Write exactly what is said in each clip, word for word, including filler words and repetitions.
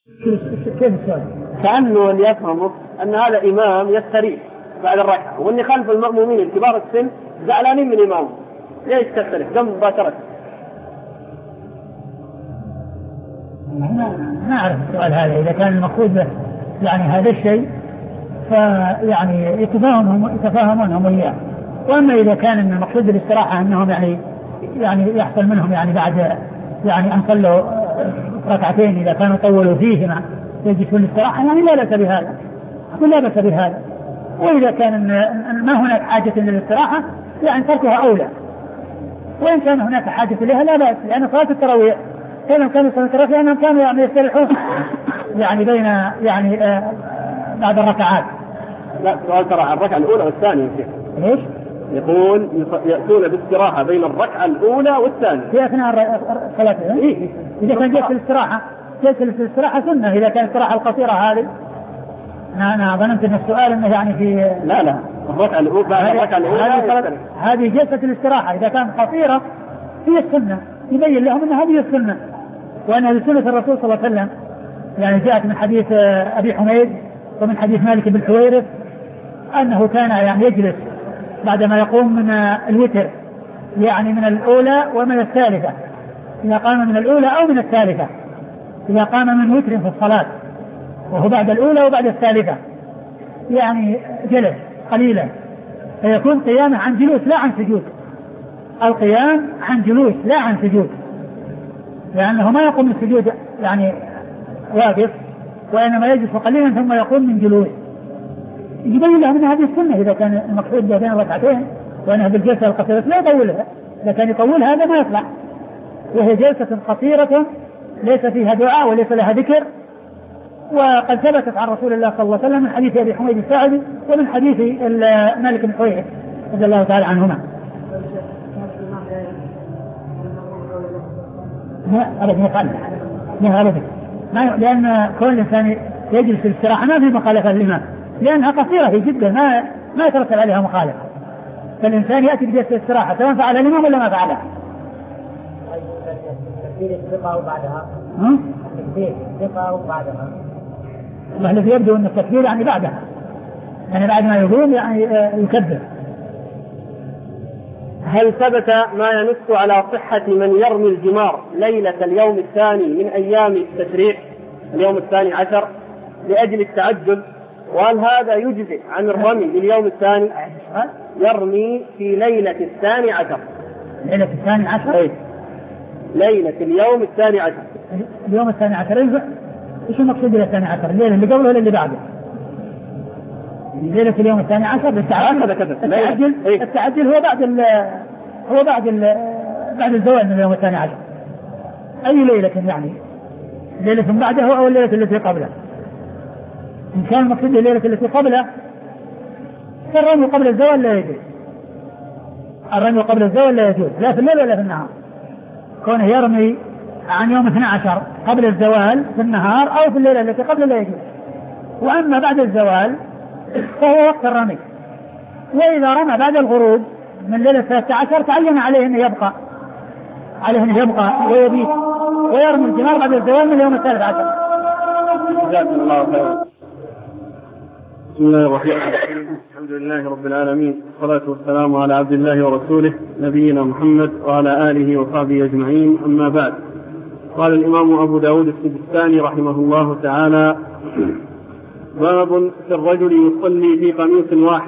كيف السؤال؟ كأنه اللي يفهمه أن هذا إمام يستريح بعد الركعة، وإن خلف المأمومين الكبار السن زعلانين من إمامه، ليش تستريح؟ قم مباشرة. ما أعرف السؤال هذا. إذا كان المقصود يعني هذا الشيء فيعني يتفاهمون يتفاهمونهم إياه. وأما إذا كان المقصود بالاستراحة أنهم يعني يعني يحصل منهم يعني بعد يعني أن صلوا ركعتين إذا كانوا طولوا فيهما يجلسون الاستراحة، يعني لا بأس بهذا، لا بأس بهذا. وإذا كان ما هناك حاجة للاستراحة يعني تركها أولى، وإن كان هناك حاجة لها لا بأس، لأن صلاة التراويح كانوا كانوا صلاة التراويح لأنهم كانوا يعني يستريحون يعني بين يعني آه بعد الركعات. لا سؤال ترى عن الركعة الأولى والثانية. إيش؟ يقول يأتون باستراحة بين الركعة الأولى والثانية في أثناء الصلاة. إيه؟ إذا كان جلسة الاستراحة جلسة الاستراحة سنة. إذا كانت الاستراحة القصيرة هذه أنا أنا ظننت أن السؤال أنه يعني في لا لا الركعة الأولى بعد الركعة الأولى هذه جلسة الاستراحة إذا كانت قصيرة هي السنة، يبين لهم أن هذه السنة وأن هذه سنة الرسول صلى الله عليه وسلم. يعني جاءت من حديث أبي حميد ومن حديث مالك بن حويرث أنه كان يعني يجلس بعدما يقوم من الوتر يعني من الأولى ومن الثالثة، إذا قام من الأولى أو من الثالثة، إذا قام من وتر في الصلاة وهو بعد الأولى وبعد الثالثة يعني جلس قليلا، فيكون قيامه عن جلوس لا عن سجود. القيام عن جلوس لا عن سجود، لأنه ما يقوم من السجود يعني واقف، وإنما يجلس قليلا ثم يقوم من جلوس. يبين لهم أن هذه السنة إذا كان المقصود بين ركعتين وأنها بالجلسة القصيرة لا يطولها، إذا كان يطولها هذا ما يصلح، وهي جلسة قصيرة ليس فيها دعاء وليس لها ذكر. وقد ثبتت عن رسول الله صلى الله عليه وسلم من حديث أبي حميد الساعدي ومن حديث مالك بن حويرث رضي الله تعالى عنهما. لا أبدا يفعل لا أبدا، لأن كل إنسان يجلس في الاستراحة ما في مخالفة للإمام، لأنها قصيرة هي جدا ما ما يترتب عليها مخالفة. فالإنسان يأتي بجلسة الاستراحة سواء فعل الإمام ولا ما فعلها. تكبير الثقة وبعدها تكبير الثقة وبعدها الله الذي يبدو أن التكبير يعني بعدها، يعني بعد ما يقول يعني يكبر. هل ثبت ما ينص على صحة من يرمي الجمار ليلة اليوم الثاني من أيام التشريق اليوم الثاني عشر لأجل التعجل، وهل هذا يجزئ عن الرمي لليوم الثاني؟ يرمي في ليلة الثاني عشر. ليلة الثاني عشر؟ أي ليلة اليوم الثاني عشر. اليوم الثاني عشر إيش المقصود بالليلة الثاني عشر؟ الليلة اللي قبله ولا اللي بعده؟ ليلة اليوم الثاني عشر بالتعجل. التعجل التعجل هو بعد ال هو بعد ال بعد الزوال من اليوم الثاني عشر. أي ليلة يعني؟ ليلة بعده أو الليلة التي قبله؟ إن كان المقصود بالليلة التي قبله فالرمي قبل الزوال لا يجوز. الرمي قبل الزوال لا يجوز لا في الليل ولا في النهار. كونه يرمي عن يوم اثني عشر قبل الزوال في النهار أو في الليلة التي قبل لا يجوز. وأما بعد الزوال فهو وقت الرمي. وإذا رمى بعد الغروب من ليلة الثالثة عشر تعين عليه أن يبقى عليه أن يبقى ويبيت ويرمي الجمار بعد الزوال من اليوم الثالث عشر. جزاكم الله خيرا. بسم الله الرحمن الرحيم. الحمد لله رب العالمين، والصلاة والسلام على عبد الله ورسوله نبينا محمد وعلى آله وصحبه أجمعين، أما بعد. قال الإمام أبو داود السجستاني رحمه الله تعالى: باب في الرجل يصلي في قميص واحد.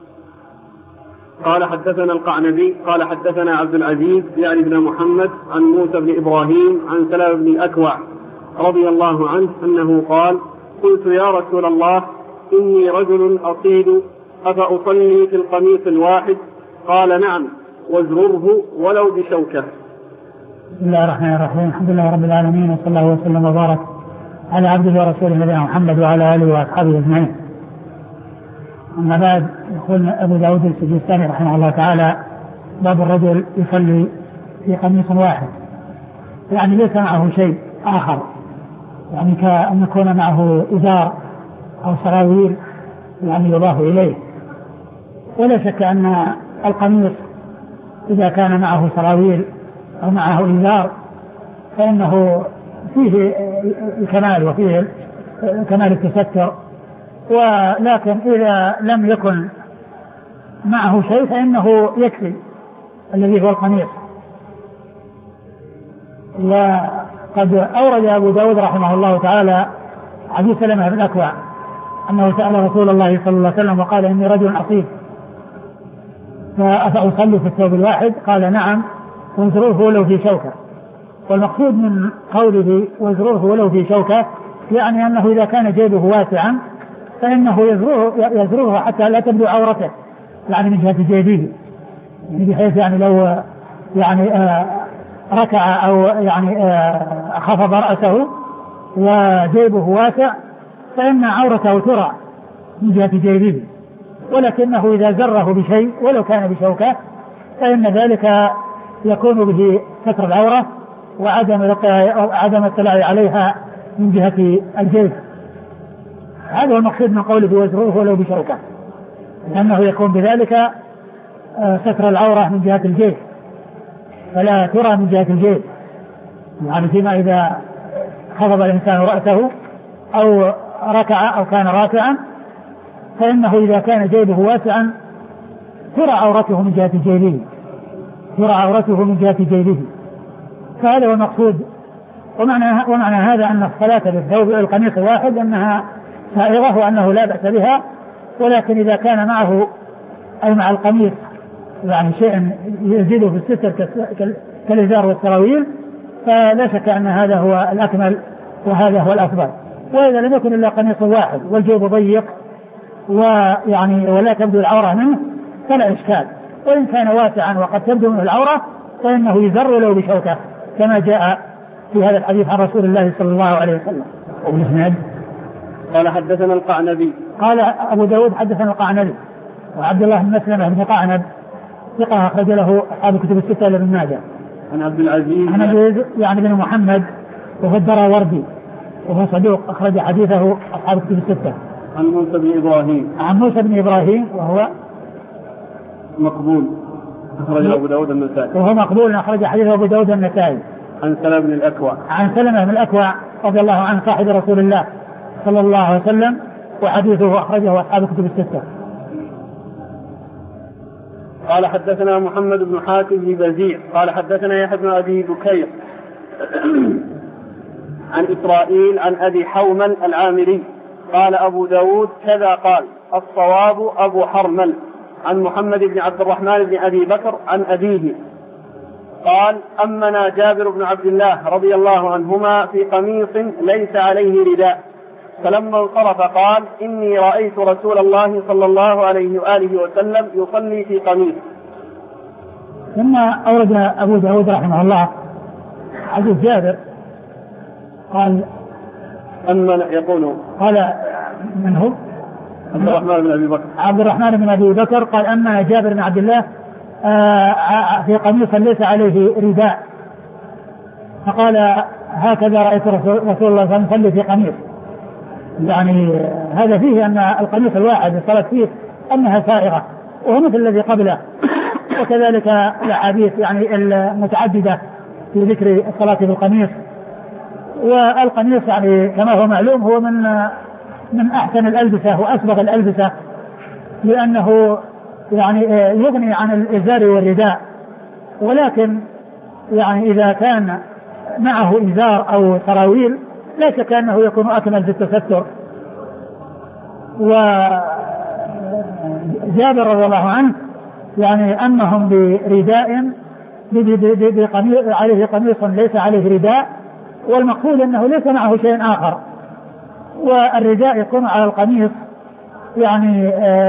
قال حدثنا القعنبي قال حدثنا عبد العزيز يعني بن محمد عن موسى بن إبراهيم عن سلام بن الأكوع رضي الله عنه أنه قال: قلت يا رسول الله إني رجل أصيد أفأصلي في القميص الواحد؟ قال: نعم، وازرره ولو بشوكة. بسم الله الرحمن الرحيم. الحمد لله رب العالمين، وصلى الله وسلم وبارك على عبده ورسوله نبينا محمد وعلى آله وأصحابه أجمعين. أما بعد، يقول أبو داود السجستاني رحمه الله تعالى: باب الرجل يصلي في قميص واحد، يعني ليس معه شيء آخر، يعني كأن يكون معه إزار أو سراويل يعني يضاف إليه. ولا شك أن القميص إذا كان معه سراويل أو معه إزار فإنه فيه الكمال وفيه كمال التستر، ولكن إذا لم يكن معه شيء فإنه يكفي الذي هو القميص. وقد أورد أبو داود رحمه الله تعالى حديث سلمة بن الأكوع أنه سأل رسول الله صلى الله عليه وسلم وقال إني رجل عصيب فأصلي في الثوب الواحد؟ قال نعم وازروه ولو في شوكة. والمقصود من قوله وازروه ولو في شوكة يعني أنه إذا كان جيبه واسعا فإنه يزروه, يزروه حتى لا تبدو عورته يعني من جهة جيبه، بحيث يعني لو يعني آه ركع أو يعني آه خفض رأسه وجيبه واسع فإن عورته ترى من جهة جيبه، ولكنه إذا زره بشيء ولو كان بشوكة فإن ذلك يكون به ستر العورة وعدم عدم الاطلاع عليها من جهة الجيب. هذا هو المقصود من قوله وزروه ولو بشوكة، لأنه يكون بذلك ستر العورة من جهة الجيب فلا ترى من جهة الجيب، يعني فيما إذا خفض الإنسان رأسه أو ركع أو كان راكعا فإنه إذا كان جيبه واسعا ترى عورته من جهة جيبه ترى عورته من جهة جيبه فهذا هو المقصود. ومعنى, ومعنى هذا أن الصلاة بالثوب القميص واحد أنها سائغة وأنه لا بأس بها، ولكن إذا كان معه أي مع القميص يعني شيء يزيده في الستر كالإزار والسراويل فلا شك أن هذا هو الأكمل وهذا هو الأفضل. وإذا لم يكن إلا قميص واحد والجيب ضيق ويعني ولا تبدو العورة منه فلا إشكال، وإن كان واسعا وقد تبدو منه العورة فإنه يزر له بشوكة كما جاء في هذا الحديث عن رسول الله صلى الله عليه وسلم. وبالإسناد قال حدثنا القعنبي قال أبو داود حدثنا القعنبي وعبد الله بن مسلمة بن قعنب ثقة أخرج له أصحاب الكتب الستة إلا ابن ماجه. عن عبد العزيز عن عبد يعني بن محمد وهو الدراوردي وهو صدوق أخرج حديثه أصحاب الكتب الستة. عن موسى بن إبراهيم عن موسى بن إبراهيم وهو مقبول أخرج أبو داود النسائي وهو مقبول أخرج حديثه أبو داود النسائي. عن سلمة بن الأكوع عن سلمة بن الأكوع رضي الله عنه صاحب رسول الله صلى الله عليه وسلم وحديثه أخرجه أصحاب الكتب الستة. قال حدثنا محمد بن حاتم بن بزيع قال حدثنا يحيى بن أبي بكير عن إسرائيل عن أبي حومل العامري قال أبو داود كذا قال الصواب أبو حرمل عن محمد بن عبد الرحمن بن أبي بكر عن أبيه قال أمنا جابر بن عبد الله رضي الله عنهما في قميص ليس عليه رداء فلما انصرف قال إني رأيت رسول الله صلى الله عليه وآله وسلم يصلي في قميص. ثم أورد أبو داود رحمه الله حديث جابر قال أمن يقول قال من هو عبد الرحمن بن أبي بكر عبد الرحمن بن أبي بكر قال أما جابر بن عبد الله في قميص ليس عليه رداء فقال هكذا رأيت رسول الله صلى الله عليه وسلم يصلي في قميص، يعني هذا فيه أن القميص الواحد الصلاة فيه أنها سائغة وهو مثل الذي قبله، وكذلك الأحاديث يعني المتعددة في ذكر الصلاة بالقميص. والقميص يعني كما هو معلوم هو من من أحسن الألبسة وأسبغ الألبسة لأنه يعني يغني عن الإزار والرداء، ولكن يعني إذا كان معه إزار أو سراويل لا شك أنه يكون أكمل في التستر. وجابر رضي الله عنه يعني أنهم برداء عليه قميص ليس عليه رداء، والمقصود أنه ليس معه شيء آخر، والرداء يكون على القميص يعني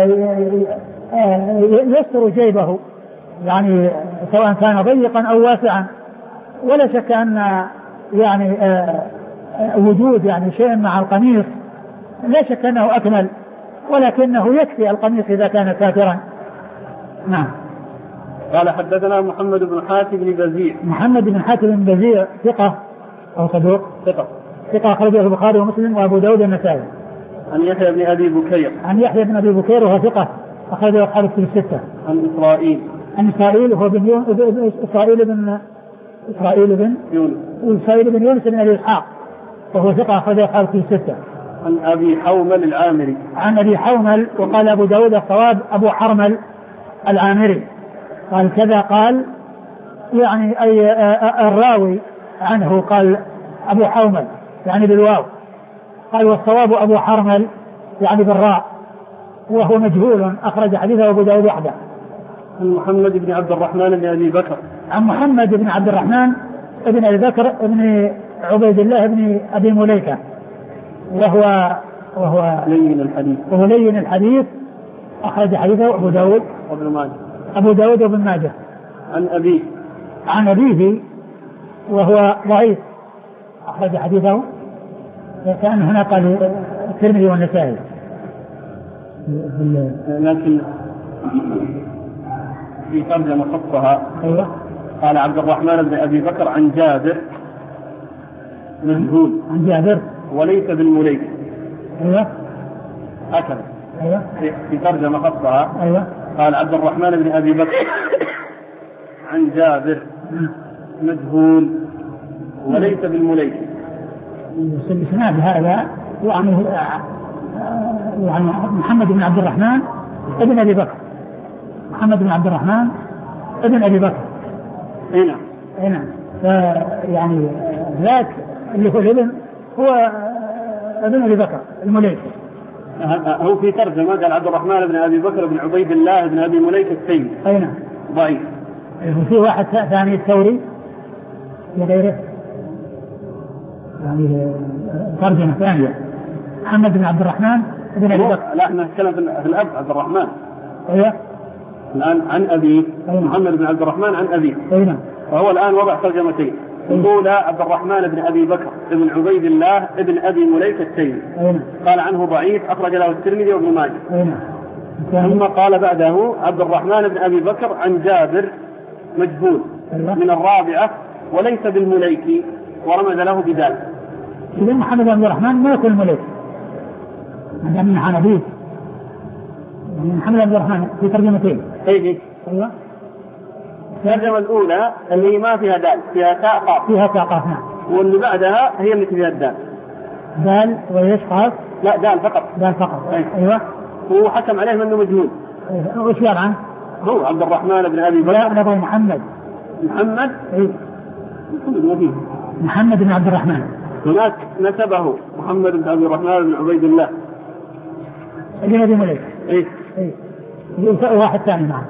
يستر جيبه يعني سواء كان ضيقا أو واسعا، ولا شك أن يعني وجود يعني شيء مع القميص لا شك أنه أكمل، ولكنه يكفي القميص إذا كان ساترا. نعم. قال حدثنا محمد بن حاتم بن بزيع محمد بن حاتم بن بزيع ثقة أو صدوق ثقة ثقة أخرجه البخاري ومسلم وأبو داود النسائي. عن يحيى بن أبي بكير عن يحيى بن أبي بكير وهو ثقة أخرجه أصحاب الكتب الستة. عن إسرائيل عن إسرائيل وهو بن إسرائيل بن إسرائيل بن يونس إسرائيل بن يونس بن أبي إسحاق وهو ثقة أخرج أصحاب الكتب الستة. عن أبي حومل العامري. عن أبي حومل وقال أبو داود الصواب أبو حرمل العامري قال كذا قال يعني أي الراوي عنه قال أبو حومل يعني بالواو قال والصواب أبو حرمل يعني بالراء وهو مجهول أخرج حديثه أبو داود وحده. عن محمد بن عبد الرحمن بن أبي بكر. عن محمد بن عبد الرحمن بن أبي بكر بن عبيد الله بن أبي مليكة وهو وهو لين الحديث وهو لين الحديث أخرج حديثه أبو داود وابن ماجه. أبو داود وابن ماجه. عن أبيه عن أبيه وهو ضعيف أخرج حديثه كان هنا قال الترمذي والنسائي لكن في ترجمة خطها أيوة. قال عبد الرحمن بن أبي بكر عن جابر مجهول عن جابر وليس بالمليك. أيوة. هكذا. أيوة. في ترجمة خطها أيوة. قال عبد الرحمن بن أبي بكر عن جابر مجهول وليس بالمليك. الإسناد هذا يعني يعني محمد بن عبد الرحمن ابن أبي بكر محمد بن عبد الرحمن ابن أبي بكر هنا هنا يعني ذاك اللي هو الابن هو ابن أبي بكر المليك. هو في ترجمة قال عبد الرحمن بن أبي بكر بن عبيد الله بن أبي مليك التيمي. أين ضعيف. وفي واحد ثاني الثوري لغيره يعني ترجمة ثانية محمد بن عبد الرحمن بن أبي بكر. لا احنا نتكلم في الأب عبد الرحمن. أيوة. الآن عن أبي أيوة. محمد بن عبد الرحمن عن أبي. أيوة. فهو الآن وضع ترجمتين. الأولى عبد الرحمن بن أبي بكر بن عبيد الله بن أبي مليك التيمي. أيوة. قال عنه ضعيف أخرج له الترمذي وابن ماجه. أيوة. ثم قال بعده عبد الرحمن بن أبي بكر عن جابر مجهول. أيوة. من الرابعة وليس بالمليك ورمز له بذلك. إذا محمد بن عبد الرحمن ما يكون الملك هذا من حنفية محمد بن عبد الرحمن في ترجمتين. ايه ايوه. الترجمة الأولى اللي ما فيها دال فيها تاء قاف فيها تاء قاف واللي بعدها هي اللي فيها الدال دال ويش قاف لا دال فقط دال فقط. أيه. ايوه. هو حكم عليه انه مجهول. ايوه. وش قال عنه؟ هو عبد الرحمن بن أبي بكر. لا نبغى محمد محمد ايه محمد بن عبد الرحمن. هناك نسبه محمد بن عبد الرحمن بن عبيد الله ابن أبي مليك. ايه ايه واحد ثاني معه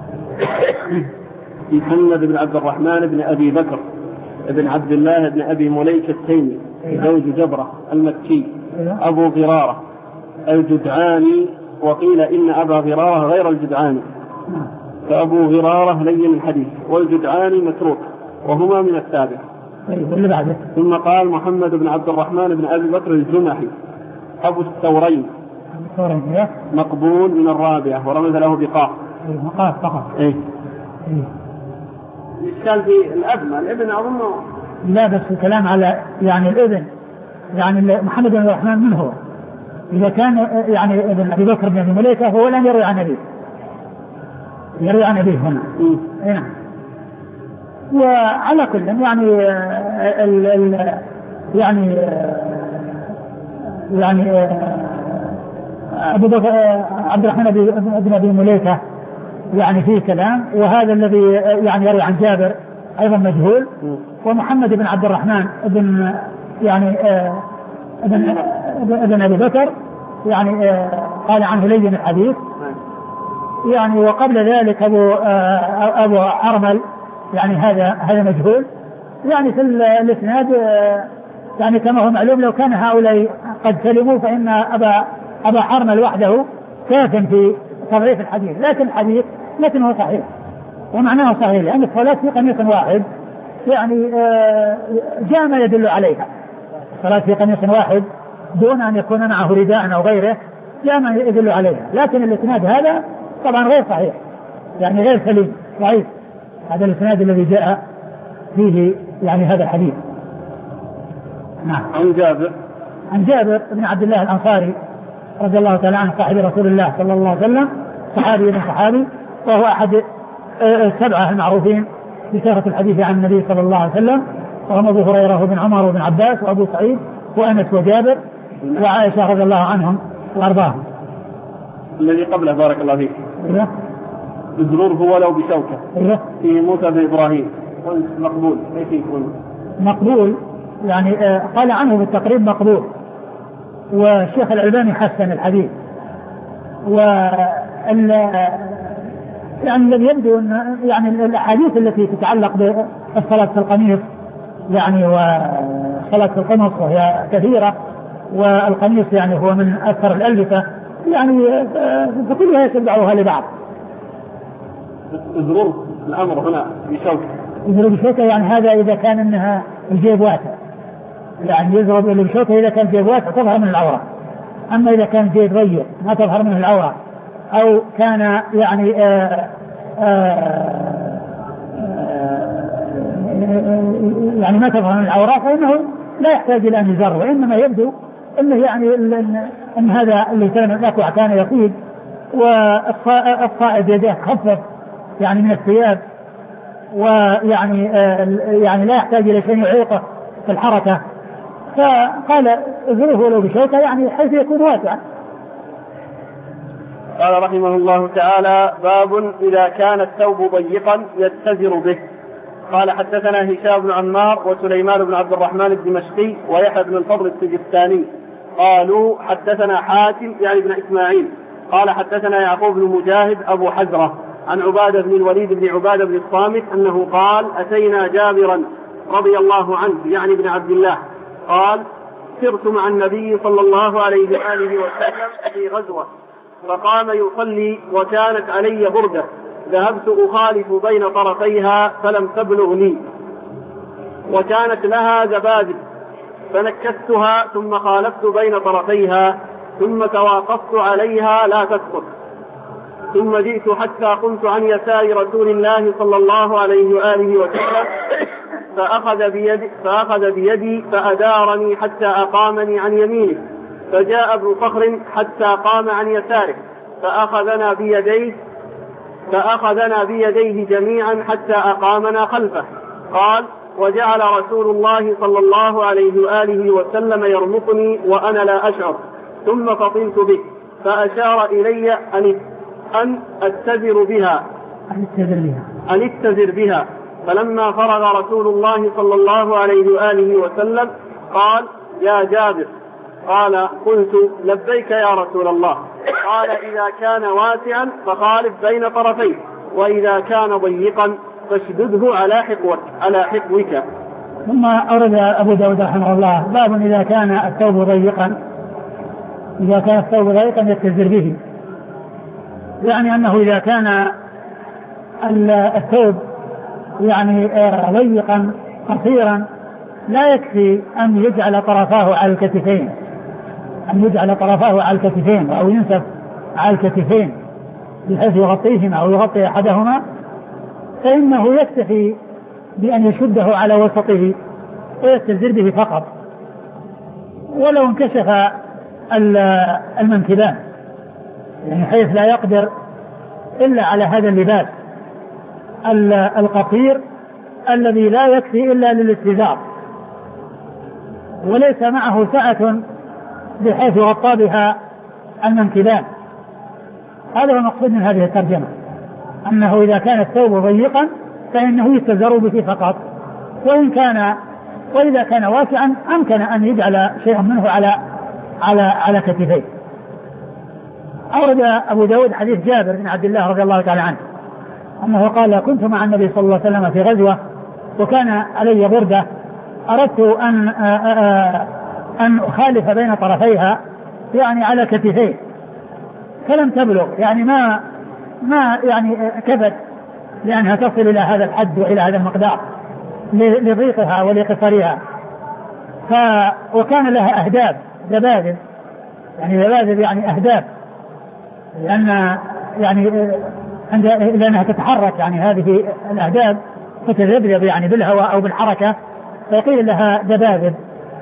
محمد بن عبد الرحمن بن أبي بكر ابن عبد الله بن أبي مليك التيمي زوج جبرة المكي أبو غرارة الجدعاني وقيل إن أبا غرارة غير الجدعاني فأبو غرارة لين الحديث والجدعاني متروك وهما من التابع. ثم قال محمد بن عبد الرحمن بن أبي بكر الجمحي أبو الثورين مقبول من الرابعة ورمز له بقاف. قاف فقط. ايه الإشكال في الأب الابن أظنه لا بس الكلام على يعني الابن يعني محمد بن عبد الرحمن من هو؟ إذا كان يعني ابن أبي بكر بن أبي مليكة هو لم يروي عن أبيه يروي عن أبيه هنا. نعم. وعلى كل يعني ال ال يعني يعني أبو بكر عبد الرحمن بن أبي مليكة يعني فيه كلام وهذا الذي يعني يروي عن جابر أيضا مجهول. ومحمد بن عبد الرحمن بن يعني ابن ابن أبي بكر يعني قال عنه لين الحديث يعني. وقبل ذلك أبو أبو حرمل يعني هذا هذا مجهول يعني في الإسناد يعني كما هو معلوم لو كان هؤلاء قد سلموا فإن أبا أبا حرمل وحده كاف في تضعيف الحديث لكن الحديث لكنه صحيح ومعناه صحيح لأن الصلاة في قميص واحد يعني جاء ما يدل عليها. الصلاة في قميص واحد دون أن يكون معه رداء أو غيره جاء ما يدل عليها لكن الإسناد هذا طبعا غير صحيح يعني غير سليم ضعيف. هذا الإسناد الذي جاء فيه يعني هذا الحديث. نعم. عن جابر عن جابر بن عبد الله الأنصاري رضي الله تعالى عنه صاحب رسول الله صلى الله عليه وسلم صحابي ابن صحابي وهو أحد السبعة المعروفين بكثرة الحديث عن النبي صلى الله عليه وسلم، وهم أبو هريرة وابن عمر وابن عباس وأبو سعيد وأنس وجابر وعائشة رضي الله عنهم وأرضاهم. الذي قبله بارك الله فيك إيه؟ ازروره ولو بشوكة إيه؟ في موسى بن إبراهيم مقبول، كيف يكون مقبول؟ يعني آه قال عنه بالتقريب مقبول، والشيخ الألباني حسن الحديث. وال يعني الذي يبدو أن يعني الأحاديث التي تتعلق بالصلاة في القميص يعني وصلاة في القمص وهي كثيرة، والقميص يعني هو من أكثر الألبسة يعني فكلها يتبعها لبعض. ازرور الأمر هنا بشوكة، يزرب بشوكة يعني هذا إذا كان إنها الجيب واسع، يعني يزرب بشوكة إذا كان الجيب واسع تظهر من العورة. أما إذا كان الجيب ضيق ما تظهر منه العورة، أو كان يعني آآ آآ يعني ما تظهر من العورة فإنه لا يحتاج إلى أن يزر، وإنما يبدو أنه يعني أن, أن هذا اللي كان الأكوع كان يقيد، والصائد يديه خفف يعني من الثياب، ويعني يعني لا يحتاج إلى شيء يعيقه في الحركة، فقال ازره ولو بشوكة يعني حيث يكون واسعا. قال رحمه الله تعالى: باب إذا كان الثوب ضيقا يتزر به. قال: حدثنا هشام بن عمار وسليمان بن عبد الرحمن الدمشقي ويحيى بن الفضل السجستاني قالوا: حدثنا حاتم يعني بن إسماعيل قال: حدثنا يعقوب بن مجاهد أبو حزرة عن عبادة بن الوليد بن عبادة بن الصامت أنه قال: أتينا جابرا رضي الله عنه يعني بن عبد الله قال: سرت مع النبي صلى الله عليه وآله وسلم في غزوة فقام يصلي وكانت علي بردة ذهبت أخالف بين طرفيها فلم تبلغ لي، وكانت لها زبادب فنكستها ثم خالفت بين طرفيها ثم تواقفت عليها لا تسقط، ثم جئت حتى قمت عن يسار رسول الله صلى الله عليه وآله وسلم فأخذ بيدي, فأخذ بيدي فأدارني حتى أقامني عن يمينه، فجاء ابن صخر حتى قام عن يساره فأخذنا بيديه فأخذنا بيديه جميعا حتى أقامنا خلفه. قال: وجعل رسول الله صلى الله عليه وآله وسلم يرمقني وأنا لا أشعر، ثم فطنت به فأشار إلي أن أن أتزر بها أن أتزر بها فلما فرغ رسول الله صلى الله عليه وآله وسلم قال: يا جابر. قال: قلت: لبيك يا رسول الله. قال: إذا كان واسعا فخالف بين طرفيه، وإذا كان ضيقا فاشدده على حقوك على حقوك. ثم أورد أبو داود رحمه الله: باب إذا كان الثوب ضيقا إذا كان الثوب ضيقا يتزر به، يعني أنه إذا كان الثوب يعني ضيقا قصيرا لا يكفي أن يجعل طرفاه على الكتفين أن يجعل طرفاه على الكتفين أو ينسف على الكتفين بحيث يغطيهما أو يغطي أحدهما، فإنه يكتفي بأن يشده على وسطه ويستزر به فقط، ولو انكشف المنكبان يعني حيث لا يقدر إلا على هذا اللباس القصير الذي لا يكفي إلا للاستزار وليس معه سعة بحيث يغطى بها المنكبان. هذا هو المقصود من هذه الترجمة، أنه إذا كان الثوب ضيقا فإنه يستزر به فقط، وإن كان وإذا كان واسعا أمكن أن يجعل شيئا منه على على على كتفيه. أورد أبو داود حديث جابر بن عبد الله رضي الله تعالى عنه أنه قال: كنت مع النبي صلى الله عليه وسلم في غزوة وكان علي بردة أردت أن أن أخالف بين طرفيها يعني على كتفيه فلم تبلغ، يعني ما ما يعني كفت لأنها تصل إلى هذا الحد وإلى هذا المقدار لضيقها ولقصرها. ف وكان لها أهداب ذبابب يعني ذبابب يعني أهداب، لأن يعني عند لأنها تتحرك يعني هذه الأهداب تتذبذب يعني بالهواء أو بالحركة فيقيل لها ذبابب،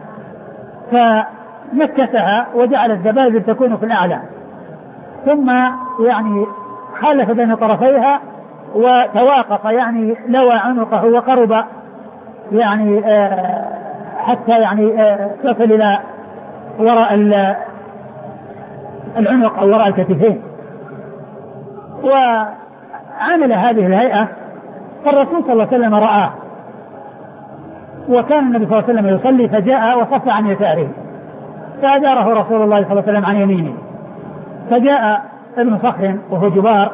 فمكسها وجعل الذبابب تكون في الأعلى، ثم يعني خالف بين طرفيها وتواقف يعني لوى عنقه وقرب يعني آه حتى يعني آه تصل إلى وراء العنق أو وراء الكتفين، وعمل هذه الهيئة. فالرسول صلى الله عليه وسلم رآه، وكان النبي صلى الله عليه وسلم يصلي فجاء وصف عن يساره فأداره رسول الله صلى الله عليه وسلم عن يمينه، فجاء ابن صخر وهو جبار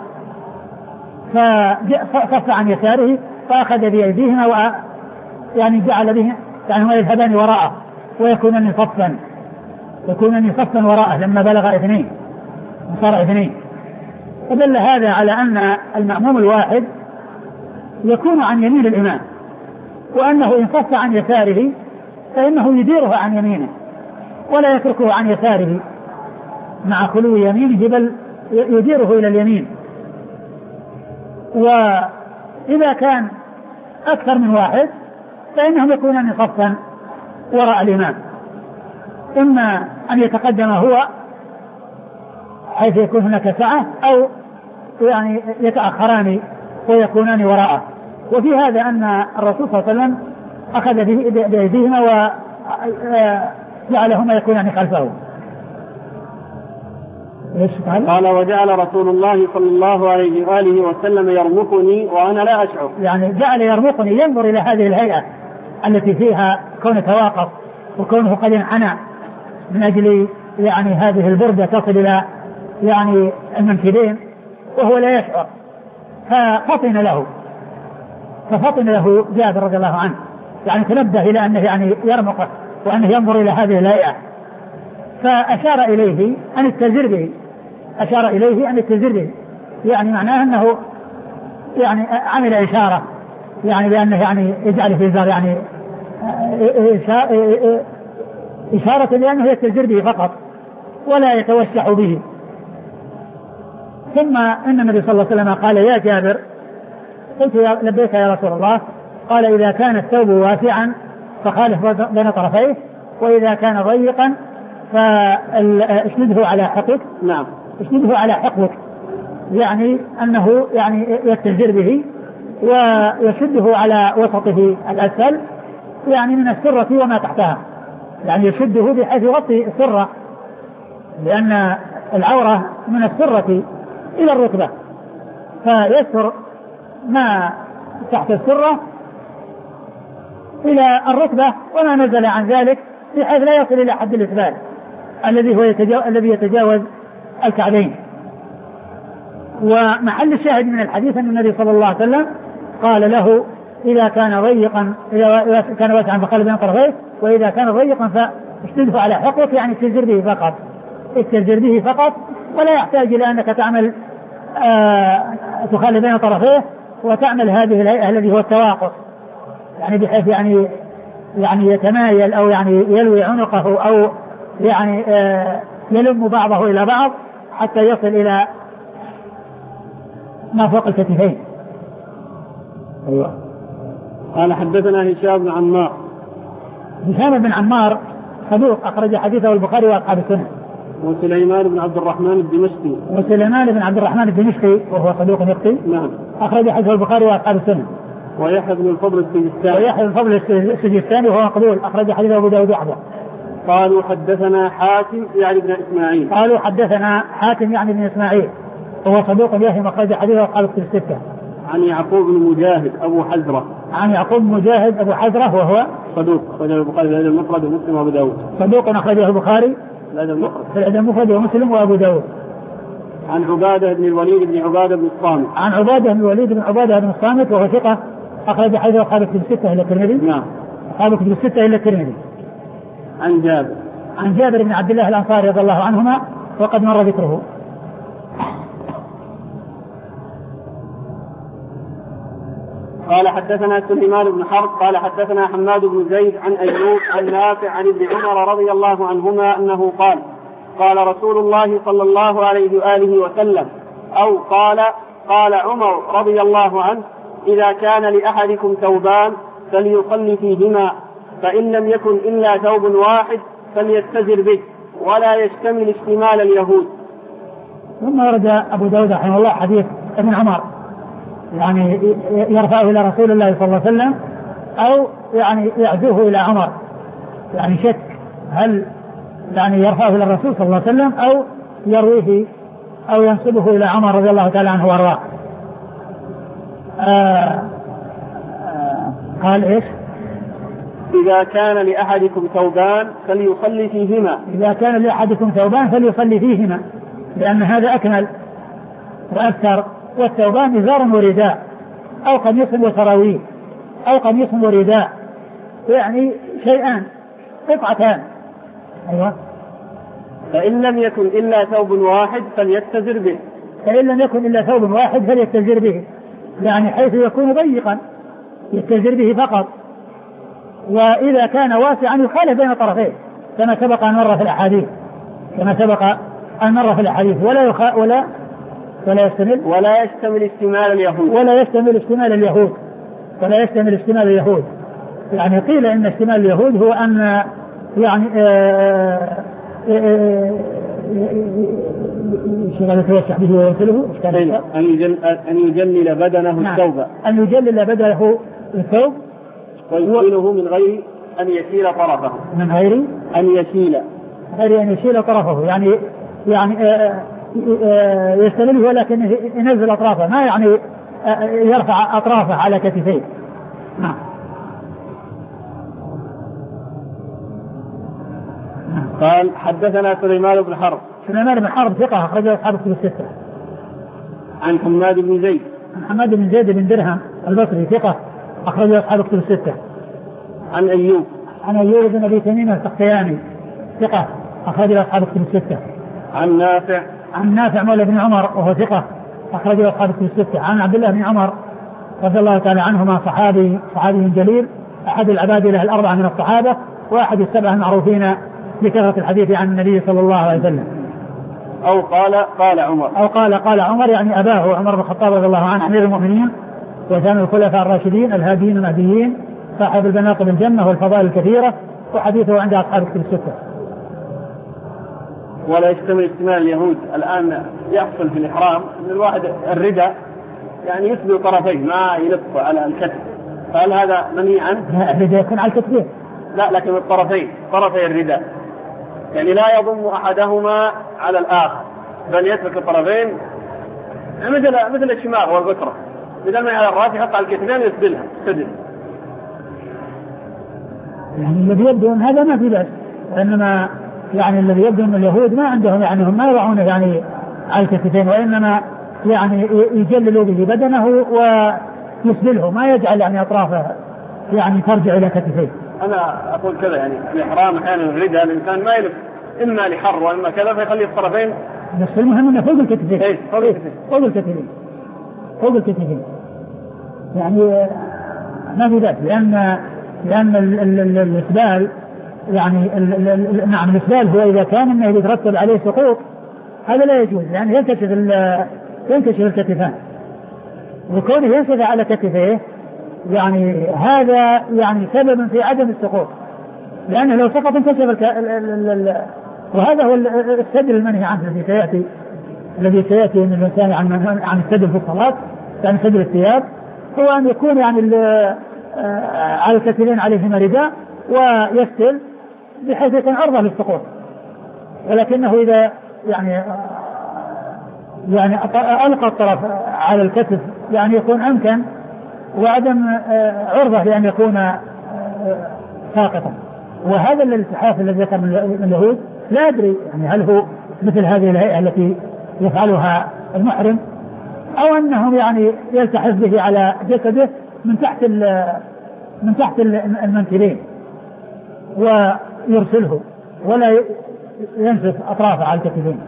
فصف عن يساره فأخذ بأيديهما و يعني جعل به يعني هما يذهبان وراءه ويكونان صفا يكونان صفا وراءه لما بلغ اثنين وصار اثنين. فدل هذا على أن المأموم الواحد يكون عن يمين الإمام، وأنه إن صف عن يساره فإنه يديره عن يمينه ولا يتركه عن يساره مع خلو يمينه، بل يديره إلى اليمين. وإذا كان أكثر من واحد فإنهم يكونون صفا وراء الإمام، إما أن يتقدم هو حيث يكون هناك سعة أو يعني يتأخران ويكونان وراءه. وفي هذا أن الرسول صلى الله عليه وسلم أخذ بأيديهما وجعلهما يكونان خلفه. قال وجعل رسول الله صلى الله عليه وآله وسلم يرمقني وأنا لا أشعر، يعني جعل يرمقني ينظر إلى هذه الهيئة التي فيها كون تواقف وكونه قد انحنى من أجل يعني هذه البردة تصل إلى يعني المنكبين وهو لا يشعر، ففطن له ففطن له جابر رضي الله عنه، يعني تنبه إلى أنه يعني يرمقه وأنه ينظر إلى هذه الهيئة، فأشار إليه أن التزر به أشار إليه أن التزر به يعني معناه أنه يعني عمل إشارة يعني بأنه يعني يجعل في إزار يعني إشارة لأنه يتزر به فقط ولا يتوسع به. ثم إن النبي صلى الله عليه وسلم قال يا جابر، قلت يا لبيك يا رسول الله، قال إذا كان الثوب واسعا فخالف بين طرفيه، وإذا كان ضيقا فاشنده على حقك. نعم اشنده على حقك، يعني أنه يعني يتزر به ويشده على وسطه الأسفل يعني من السرة وما تحتها، يعني يشده بحيث يغطي السرة، لأن العورة من السرة إلى الركبة، فيسر ما تحت السرة إلى الركبة وما نزل عن ذلك بحيث لا يصل إلى حد الإسبال الذي هو يتجاوز الذي يتجاوز الكعبين. ومحل الشاهد من الحديث أن النبي صلى الله عليه وسلم قال له إذا كان ضيقا إذا كان واسعا فقال بين طرفيه، وإذا كان ضيقا فاشتده على حقك، يعني استجر به فقط استجر به فقط ولا يحتاج إلى أنك تعمل آه تخلي بين طرفيه وتعمل هذه الهيئة الذي هو التواقف، يعني بحيث يعني يعني يتمايل أو يعني يلوي عنقه أو يعني آه يلم بعضه إلى بعض حتى يصل إلى ما فوق الكتفين. أيوة. قال حدثنا هشام بن عمار. هشام بن عمار صدوق أخرج حديثه البخاري وأصحاب السنة. وسليمان بن عبد الرحمن الدمشقي. وسليمان بن عبد الرحمن الدمشقي وهو صدوق يخطئ. نعم. أخرج حديثه البخاري وأصحاب السنة. ويحيى بن الفضل السجستاني. ويحيى بن الفضل السجستاني وهو مقبول أخرج حديثه أبو داود وحده. قالوا حدثنا حاتم يعني بن إسماعيل. قالوا حدثنا حاتم يعني بن إسماعيل وهو صدوق يهم أخرج حديثه أصحاب الستة. عن يعقوب بن مجاهد أبو حزرة. عن يعقوب بن مجاهد أبو حزرة وهو صدوق أخرجه البخاري في الأدب المفرد ومسلم وأبو داود. صدوق أخرجه البخاري في الأدب المفرد ومسلم وأبو داود. عن عبادة بن الوليد بن عبادة بن الصامت. عن عبادة بن الوليد بن عبادة بن الصامت وهو ثقة أخرج حديثه أصحاب الستة إلى الترمذي. نعم. أصحاب الستة إلى الترمذي. عن جابر. عن جابر بن عبد الله الأنصاري رضي الله عنهما وقد مر ذكره. قال حدثنا سليمان بن حرب قال حدثنا حماد بن زيد عن أيوب عن نافع عن ابن عمر رضي الله عنهما أنه قال قال رسول الله صلى الله عليه وآله وسلم أو قال قال عمر رضي الله عنه إذا كان لأحدكم ثوبان فليصلي فيهما، فإن لم يكن إلا ثوب واحد فليستزر به ولا يشتمل اشتمال اليهود. ثم ورد أبو داود رحمه الله حديث ابن عمر يعني يرفعه إلى رسول الله صلى الله عليه وسلم أو يعني يعزوه إلى عمر، يعني شك هل يعني يرفعه إلى الرسول صلى الله عليه وسلم أو يرويه أو ينسبه إلى عمر رضي الله تعالى عنه وارضاه. آه آه قال إيش؟ إذا كان لأحدكم ثوبان فليصلي فيهما. إذا كان لأحدكم ثوبان فليصلي فيهما، لأن هذا أكمل وأكثر. والثوبان إزار ورداء أو قميص وسراويل أو قميص ورداء، يعني شيئان قطعتان. أيوة. فإن لم يكن إلا ثوب واحد فليتزر به. فإن لم يكن إلا ثوب واحد فليتزر به، يعني حيث يكون ضيقا يتزر به فقط. وإذا كان واسعا يخالف بين طرفيه كما سبق أن مر في الأحاديث كما سبق أن مر في الأحاديث ولا يخ... ولا ولا يشتمل ولا يشتمل اشتمال اليهود ولا يشتمل اشتمال اليهود ولا يشتمل اشتمال اليهود يعني قيل إن اشتمال اليهود هو أن يعني آه شغل يتوسع به ويرسله أن يجل أن يجلل بدنه الثوب أن يجلل بدنه الثوب ويسيله من غير أن يشيل طرفه من غير أن يشيل غير أن يشيل طرفه، يعني يعني آآ آآ يستمله ولكن ينزل أطرافه، ما يعني يرفع أطرافه على كتفيه. نعم. قال حدثنا سليمان بن حرب. سليمان بن حرب ثقة أخرجه أصحاب الكتب الستة. عن حماد بن زيد. عن حماد بن زيد بن درهم البصري ثقة أخرجه أصحاب الكتب الستة. عن أيوب. عن أيوب بن أبي تميم السختياني ثقة أخرجه أصحاب الكتب الستة. عن نافع. عن نافع مولى بن عمر وهو ثقة أخرجه أصحاب الكتب الستة. عن عبد الله بن عمر رضي الله تعالى عنهما صحابي صحابي جليل أحد العبادلة الأربعة من الصحابة وأحد السبعة المعروفين بكثرة الحديث عن النبي صلى الله عليه وسلم. أو قال قال عمر أو قال قال عمر يعني أباه عمر بن الخطاب رضي الله عنه أمير المؤمنين وثاني الخلفاء الراشدين الهاديين المهديين صاحب المناقب الجنة والفضائل الكثيرة، وحديثه عند أصحاب الكتب الستة. ولا يشتمل اشتمال اليهود. الآن يحصل في الإحرام أن الواحد الرداء يعني يسبي طرفيه ما يلف على الكتف، فهل هذا منهي عنه؟ لا، الرداء يكون على الكتفين. لا، لكن الطرفين طرفي الرداء يعني لا يضم أحدهما على الآخر بل يترك الطرفين مثل مثل الشماغ والبكرة، بدل ما على الرأس يحط على الكتفين ويسبلها سدل. يعني الذي يبدو أن هذا ما في بأس، إنما يعني الذي يبدو أن اليهود ما عندهم يعني هم ما يضعونه يعني على الكتفين، وإنما يعني يجللوا به بدنه ويسبله، ما يجعل يعني أطرافه يعني ترجع إلى كتفيه. أنا أقول كذا يعني الإحرام أحيانا الرداء الإنسان ما يلف إما لحر وإما كذا فيخلي الطرفين، بس المهم أنه فوق الكتفين. إيه فوق الكتفين فوق الكتفين فوق الكتفين يعني ما في ذلك، لأن لأن الإسبال يعني نعم الإسبال هو إذا كان إنه يترتب عليه سقوط هذا لا يجوز، يعني ينكشف ينكشف الكتفان، وكونه ينكشف على كتفيه يعني هذا يعني سبب في عدم السقوط، لأنه لو سقط انكشف ال ال ال وهذا هو السدل المنهي عنه الذي سيأتي الذي سيأتي من الإنسان عن عن السدل في الصلاة، يعني سدل الثياب هو أن يكون يعني على الكتفين عليهما رداء ويستل بحيث يكون عرضة للسقوط، ولكنه إذا يعني يعني ألقى الطرف على الكتف يعني يكون أمكن وعدم عرضة لأن يكون ساقطا. وهذا الالتحاف الذي ذكر من اليهود لا أدري يعني هل هو مثل هذه الهيئة التي يفعلها المحرم أو أنهم يعني يلتحف به على جسده من تحت من تحت المنكبين ويرسله ولا ينسف أطرافه على الكتفين.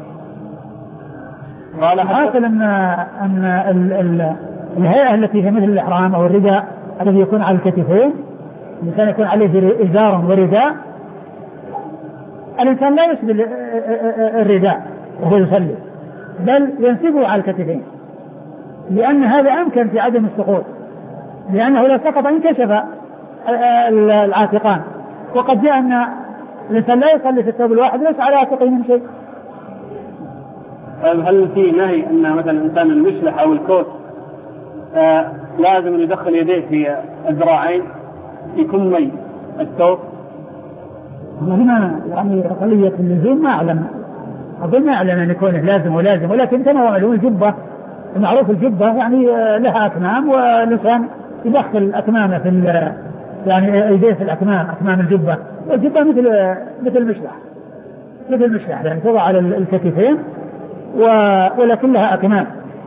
قال حاصل أن أن الهيئة التي في مثل الإحرام أو الرداء الذي يكون على الكتفين الإنسان يكون عليه إزار ورداء، الإنسان لا يسبل الرداء وهو يصلي بل ينسبه على الكتفين، لأن هذا أمكن في عدم السقوط، لأنه لو سقط انكشف العاتقان، وقد جاء أن الإنسان لا يصلي في الثوب الواحد ليس على عاتقه من شيء. هل في نهي أن مثلا الإنسان المشلح أو الكوت آه لازم أن يدخل يديه في الذراعين في كمي الثوب؟ هنا يعني قضية اللزوم ما أعلم، أظن ما أعلم أن يكون لازم ولازم، ولكن كما هو الجبة المعروف الجبة يعني لها أكمام، والإنسان يدخل أكمامه في يعني يديه في الأكمام أكمام الجبة، والجبة مثل مثل المشلح مثل المشلح يعني توضع على الكتفين ولكن لها أكمام،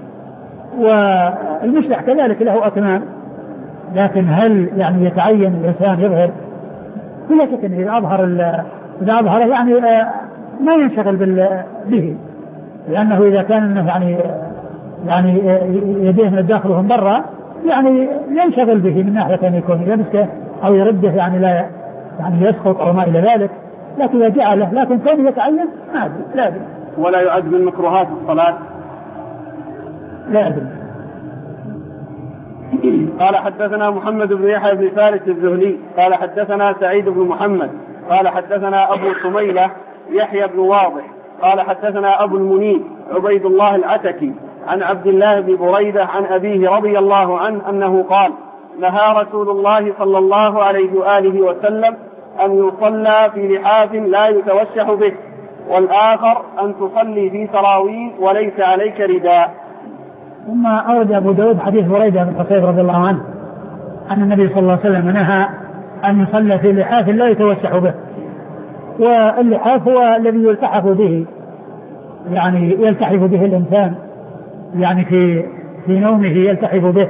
والمشلح كذلك له أكمام، لكن هل يعني يتعين الإنسان يظهر؟ بلا شك إذا أظهر إذا أظهر يعني ما ينشغل به، لأنه إذا كان يعني يعني يديه من الداخل ومن برا يعني ينشغل به من ناحية أن يكون يمسكه أو يرده يعني لا يعني يسقط أو ما إلى ذلك، لكن إذا جعله لكن كونه يتعين ما أدري لا أدري. ولا يعد من مكروهات الصلاة؟ لا أدري. قال حدثنا محمد بن يحيى بن فارس الزهلي قال حدثنا سعيد بن محمد قال حدثنا أبو سميلة يحيى بن واضح قال حدثنا أبو المنيب عبيد الله العتكي عن عبد الله بن بريدة عن أبيه رضي الله عنه أنه قال نهى رسول الله صلى الله عليه وآله وسلم أن يصلى في لحاف لا يتوشح به، والآخر أن تصلي في سراويل وليس عليك رداء. ثم أورد أبو داود حديث بريدة بن حصيب رضي الله عنه أن النبي صلى الله عليه وسلم نهى أن يصلى في لحاف لا يتوشح به، واللحاف هو الذي يلتحف به يعني يلتحف به الإنسان يعني في في نومه يلتحف به.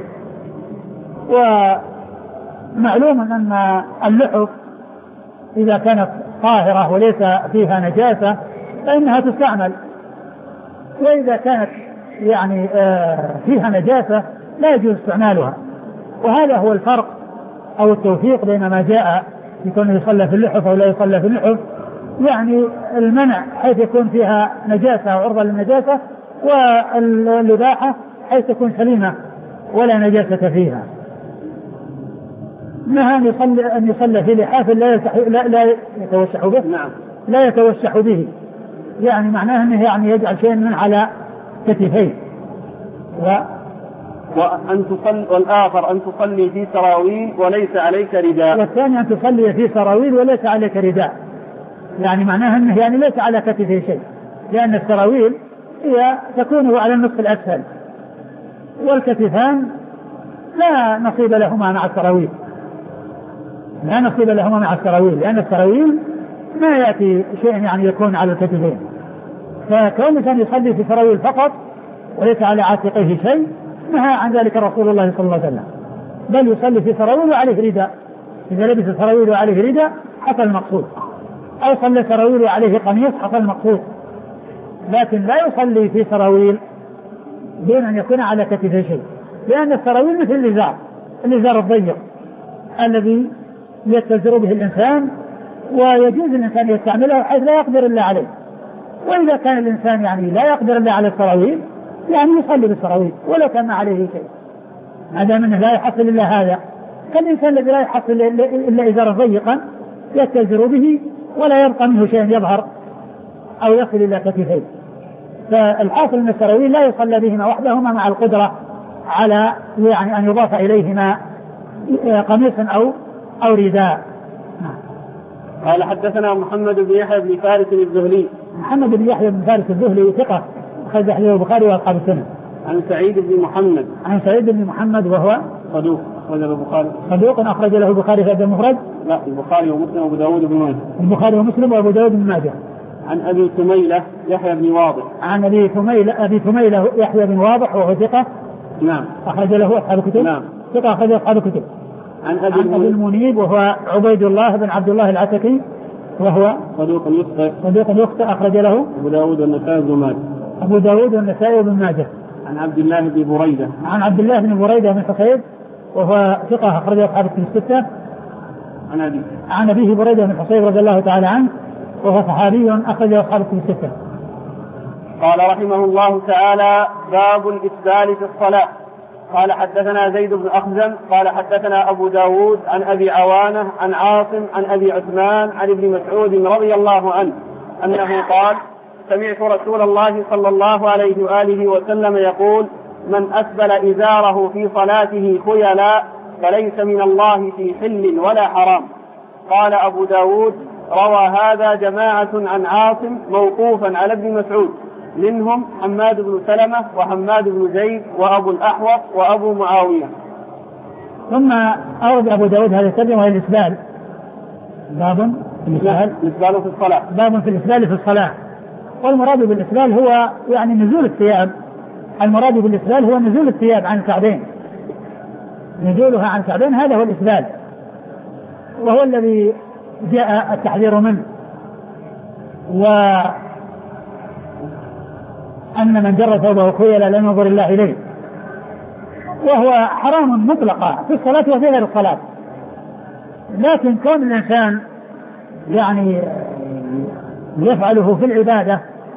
ومعلوم أن اللحف إذا كانت طاهرة وليس فيها نجاسة فإنها تستعمل، وإذا كانت يعني فيها نجاسة لا يجوز استعمالها. وهذا هو الفرق أو التوفيق بين ما جاء يكون يصلى في اللحف أو لا يصلى في اللحف، يعني المنع حيث يكون فيها نجاسة وعرضة للنجاسة، والإباحة حيث تكون سليمة ولا نجاسة فيها. نهى أن يصلى أن يصلى في لحاف لا لا, لا يتوشح به. نعم. لا يتوشح به يعني معناه أنه يعني يجعل شيء من على كتفيه. و وأن تصلي والآخر أن تصلي في سراويل وليس عليك رداء. والثاني أن تصلي في سراويل وليس عليك رداء، يعني معناه أنه يعني ليس على كتفيه شيء، لأن السراويل هي تكون على النصف الأسفل، والكتفان لا نصيب لهما مع السراويل لا نصيب لهما مع السراويل لأن السراويل ما يأتي شيء يعني يكون على الكتفين. فكون كان يصلي في سراويل فقط وليس على عاتقه شيء نهى عن ذلك رسول الله صلى الله عليه وسلم، بل يصلي في سراويل وعليه رداء. إذا لبس سراويل وعليه رداء حصل المقصود، أو صلى سراويل وعليه قميص حصل المقصود، لكن لا يصلي في سراويل دون أن يكون على كتفه شيء، لأن السراويل مثل الإزار الإزار الضيق الذي يتزر به الإنسان ويجوز الإنسان يستعمله حيث لا يقدر إلا عليه. وإذا كان الإنسان يعني لا يقدر إلا على السراويل يعني يصلي بالسراويل ولو كان ما عليه شيء، هذا منه لا يحصل إلا هذا. كالإنسان الذي لا يحصل إلا إزارا ضيقا يتزر به ولا يبقى منه شيء يظهر أو يصل إلى كتفيه. فالحاصل أن السراويل لا يصلى بهما وحدهما مع القدرة على يعني أن يضاف إليهما قميص أو أو رداء. قال حدثنا محمد بن يحيى بن فارس الزهلي. محمد بن يحيى بن فارس الزهلي ثقة أخرج حديثه البخاري وأصحاب السنن. عن سعيد بن محمد. عن سعيد بن محمد وهو صدوق أخرج له البخاري. صدوق أخرج له البخاري في المفرد. لا البخاري ومسلم وأبو داود بن ماجه. البخاري ومسلم وأبو داود بن ماجه. عن أبي ثميلة يحيى بن واضح. عن أبي ثميلة أبي ثميلة يحيى بن واضح وهو ثقة. نعم. أخرج له أصحاب الكتب. نعم. ثقة أخرج أصحاب الكتب. عن أبي, عن أبي المنيب وهو عبيد الله بن عبد الله العتكي وهو صدوق يخطئ. صدوق يخطئ أخرج له أبو داود والنسائي بن ماجه. أبو داود والنسائي بن ماجه. عن عبد الله بن بريدة. عن عبد الله بن بريدة بن حصيب وهو ثقة أخرج أصحاب الكتب الستة. عن أبي. عن أبيه بريدة بن حصيب رضي الله تعالى عنه وهو صحابي أخرج أصحاب الكتب الستة. قال رحمه الله تعالى: باب الإسبال في الصلاة. قال حدثنا زيد بن أخزم قال حدثنا أبو داود عن أبي عوانة عن عاصم عن أبي عثمان عن ابن مسعود رضي الله عنه أنه قال: سمعت رسول الله صلى الله عليه وآله وسلم يقول: من أسبل إزاره في صلاته خيلا فليس من الله في حل ولا حرام. قال أبو داود روى هذا جماعة عن عاصم موقوفا على ابن مسعود منهم حماد بن سلمة وحماد بن زيد وأبو الأحوص وأبو معاوية. ثم أورد أبو داود هذا الترجمة وهي الإسبال، باب الإسبال في الصلاة، باب في الإسبال في الصلاة. والمراد بالإسبال هو يعني نزول الثياب، المراد بالإسبال هو نزول الثياب عن الكعبين، نزولها عن الكعبين هذا هو الإسبال، وهو الذي جاء التحذير منه. وأن من جر ثوبه خيلا لم ينظر الله إليه، وهو حرام مطلقا في الصلاة وفي غير الصلاة. لكن كون الإنسان يعني يفعله في العبادة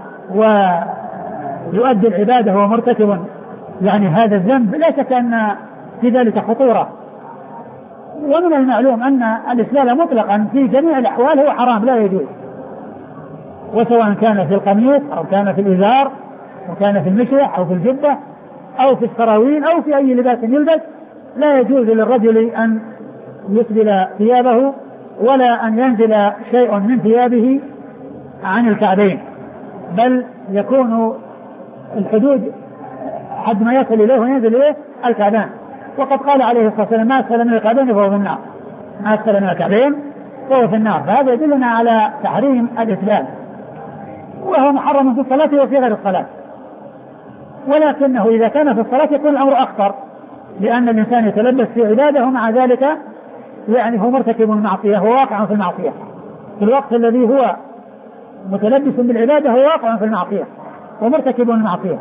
ويؤدي العبادة وهو مرتكب يعني هذا الذنب لا شك أن في ذلك خطورة. ومن المعلوم أن الإسبال مطلقا في جميع الأحوال هو حرام لا يجوز، وسواء كان في القميص أو كان في الإزار أو كان في المشيح أو في الجبة أو في السراويل أو في أي لباس يلبس، لا يجوز للرجل أن يسبل ثيابه ولا أن ينزل شيء من ثيابه عن الكعبين، بل يكون الحدود حد ما يصل إليه وينزل إليه الكعبين. وقد قال عليه الصلاة والسلام ما أسفل من الكعبين فهو في النار، ما أسفل من الكعبين فهو في النار. فهذا يدلنا على تحريم الإسبال، وهو محرم في الصلاة وفي غير الصلاة. ولكنه إذا كان في الصلاة يكون الأمر أخطر، لأن الإنسان يتلبس في عباده ومع ذلك يعني هو مرتكب المعصية، هو واقع في المعصية في الوقت الذي هو متلبس بالعبادة، هو واقع في المعصية ومرتكب المعصية.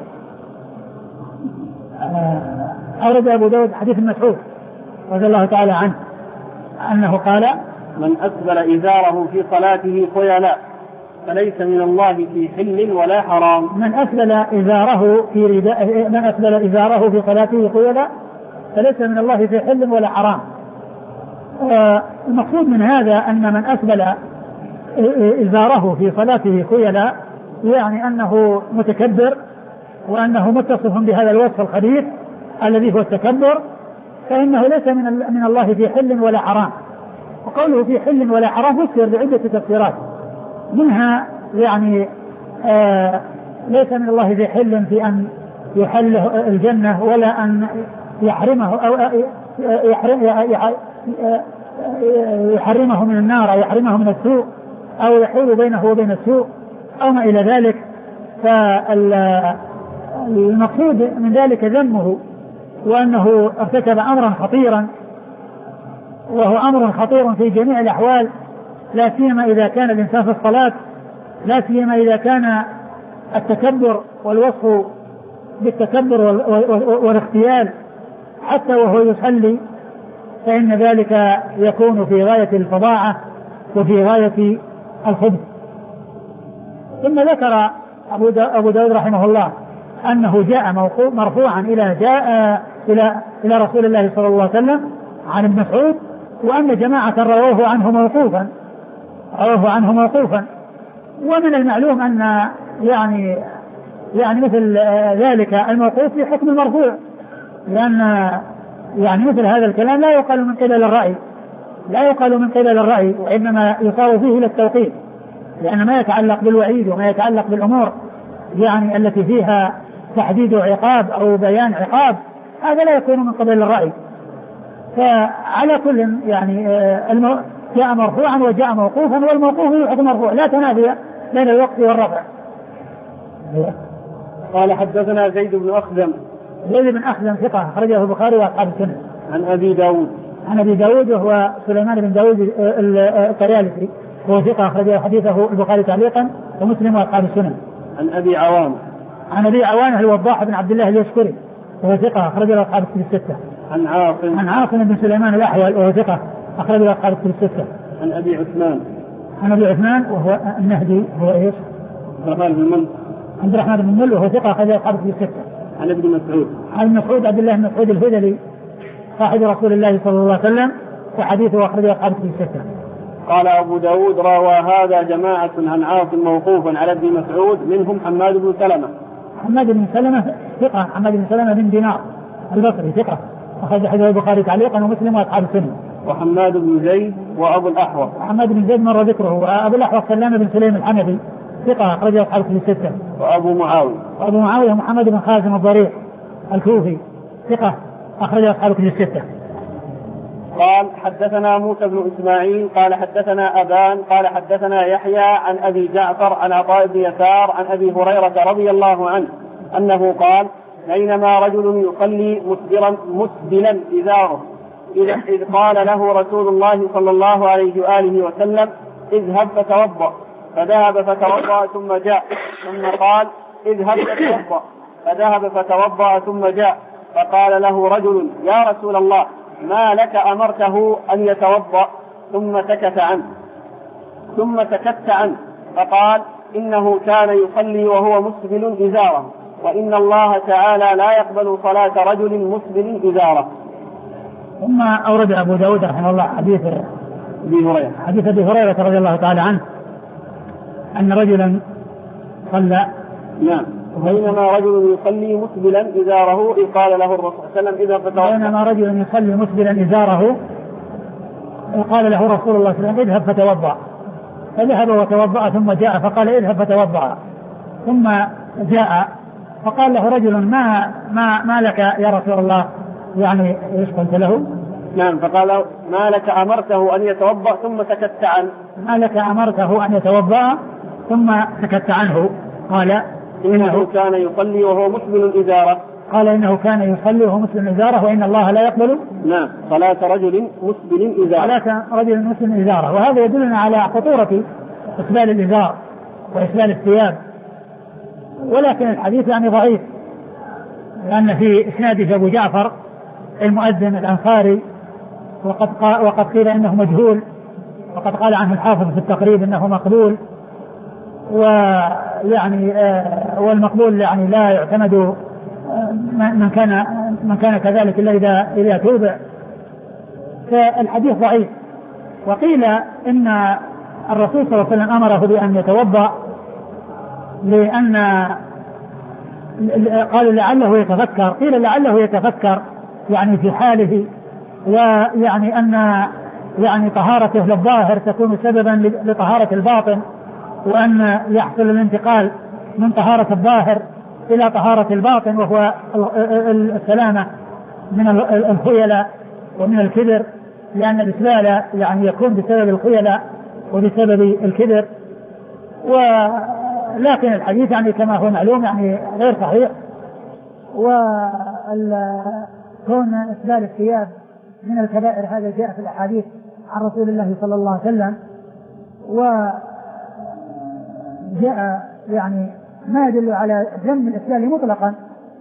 أورد أبو داود حديث مسعود رضي الله تعالى عنه أنه قال من أسبل إزاره في صلاته خيلا فليس من الله في حل ولا حرام. من أسبل إزاره في رداء من أسبل إزاره في صلاته خيلا فليس من الله في حل ولا حرام. المقصود من هذا أن من أسبل إزاره في صلاته خيلا يعني أنه متكبر وأنه متصف بهذا الوصف الخبيث الذي هو التكبر، فإنه ليس من من الله في حل ولا حرام. وقوله في حل ولا حرام فسر بعدة تفسيرات، منها يعني آه ليس من الله في حل في أن يحله الجنة ولا أن يحرمه أو يحرمه من النار أو يحرمه من السوء أو يحول بينه وبين السوء أو ما إلى ذلك. فالمقصود من ذلك ذمه وأنه ارتكب أمرا خطيرا، وهو أمر خطير في جميع الأحوال، لا سيما إذا كان الإنسان في الصلاة، لا سيما إذا كان التكبر والوصف بالتكبر والاختيال حتى وهو يصلي، فإن ذلك يكون في غاية الفظاعة وفي غاية الخبث. ثم ذكر أبو داود رحمه الله أنه جاء مرفوعا إلى جاء إلى إلى رسول الله صلى الله عليه وسلم عن ابن مسعود، وأن جماعة رواه عنه موقوفا رواه عنه موقوفا. ومن المعلوم أن يعني يعني مثل ذلك الموقوف في حكم المرفوع، لأن يعني مثل هذا الكلام لا يقال من قبل الرأي لا يقال من قبل الرأي وإنما يصار فيه إلى التوقيف، لأن ما يتعلق بالوعيد وما يتعلق بالأمور يعني التي فيها تحديد عقاب أو بيان عقاب هذا لا يكون من قبل الرأي. فعلى كل يعني المو... جاء مرفوعا وجاء موقوفا، والموقوف يحكم مرفوع، لا تنافي بين الوقف والرفع. قال حدثنا زيد بن أخزم زيد بن أخزم ثقة أخرجه البخاري وأصحاب السنة. عن أبي داود عن أبي داود وهو سليمان بن داود الطيالسي وهو ثقة أخرجه حديثه البخاري تعليقا ومسلم وأصحاب السنة. عن أبي عوانة عن أبي عوانة الوضاح بن عبد الله اليشكري وهو ثقة أخرجه أصحاب الستة. عن عاصم عن عاصم بن سليمان الأحول وهو ثقة أخرجه أصحاب الستة. عن أبي عثمان عن أبي عثمان وهو النهدي هو إيش؟ عبد الرحمن بن مل عبد الرحمن بن مل وهو ثقة أخرجه أصحاب الستة. عن ابن مسعود عن مسعود عبد الله بن مسعود الهذلي صاحب رسول الله صلى الله عليه وسلم وحديثه أخرجه أصحاب الستة. قال أبو داود روى هذا جماعة عن عاصم موقوفا على ابن مسعود منهم حماد بن سلمة. حماد بن سلمة ثقة، حماد بن سلمة بن دينار البصري ثقة، أخرج حديث البخاري تعليقا ومسلم وأصحاب السنة. وحماد بن زيد وأبو الأحوص. حماد بن زيد مر ذكره. وأبو الأحوص سلام بن سليم الحنفي ثقة، أخرج أصحاب الكتب الستة. وأبو معاوية. وأبو معاوية محمد بن خازم الضرير الكوفي ثقة، أخرج أصحاب الكتب الستة. قال حدثنا موسى بن إسماعيل قال حدثنا أبان قال حدثنا يحيى عن أبي جعفر عن عطاء بن يسار عن أبي هريرة رضي الله عنه أنه قال بينما رجل يصلي مسبرا مسبلا إزاره إذ قال له رسول الله صلى الله عليه وآله وسلم اذهب فتوضأ، فذهب فتوضأ ثم جاء، ثم قال اذهب فتوضأ، فذهب فتوضأ ثم جاء، فقال له رجل يا رسول الله ما لك أمرته أن يتوضأ؟ ثم سكت عنه ثم سكت عنه فقال إنه كان يصلي وهو مسبل إزاره، وإن الله تعالى لا يقبل صلاة رجل مسبل إزاره. ثم أورد أبو داود رحمه الله حديث أبي هريرة حديث أبي هريرة رضي الله تعالى عنه أن رجلا صلى نعم بينما رجل يصلي مسبلا إزاره إذ قال له الرسول صلى الله عليه وسلم إذا فتوضأ بينما رجل يصلي مسبلا إزاره قال له رسول الله صلى الله عليه وسلم اذهب فتوضأ، فذهب وتوضأ ثم جاء فقال اذهب فتوضأ، ثم جاء فقال له رجل ما ما ما لك يا رسول الله، يعني ايش قلت له؟ نعم فقال له ما لك أمرته أن يتوضأ ثم سكت عنه ما لك أمرته أن يتوضأ ثم سكت عنه. قال إنه كان يصلي وهو مسبل إزاره قال إنه كان يصلي وهو مسبل إزاره وإن الله لا يقبل نعم صلاة رجل مسبل إزاره صلاة رجل مسبل إزاره. وهذا يدلنا على خطورة إسبال الإزار وإسبال الثياب، ولكن الحديث يعني ضعيف لأن في إسناده أبو جعفر المؤذن الأنصاري، وقد وقد قيل إنه مجهول، وقد قال عنه الحافظ في التقريب إنه مقبول، ويعني والمقبول يعني لا يعتمد من كان من كان كذلك إلا إذا إذا توبع، فالحديث ضعيف. وقيل إن الرسول صلى الله عليه وسلم أمره بأن يتوضأ لأن قالوا لعله يتفكر، قيل لعله يتفكر يعني في حاله، ويعني أن يعني طهارته للظاهر تكون سببا لطهارة الباطن، وأن يحصل الانتقال من طهارة الظاهر إلى طهارة الباطن وهو السلامة من الخيلاء ومن الكبر، لأن الإسبال يعني يكون بسبب الخيلاء وبسبب الكبر. ولكن الحديث يعني كما هو معلوم يعني غير صحيح، وكون إسبال الثياب من الكبائر هذا جاء في الأحاديث عن رسول الله صلى الله عليه وسلم، وجاء يعني ما يدل على ذم الإسبال مطلقا.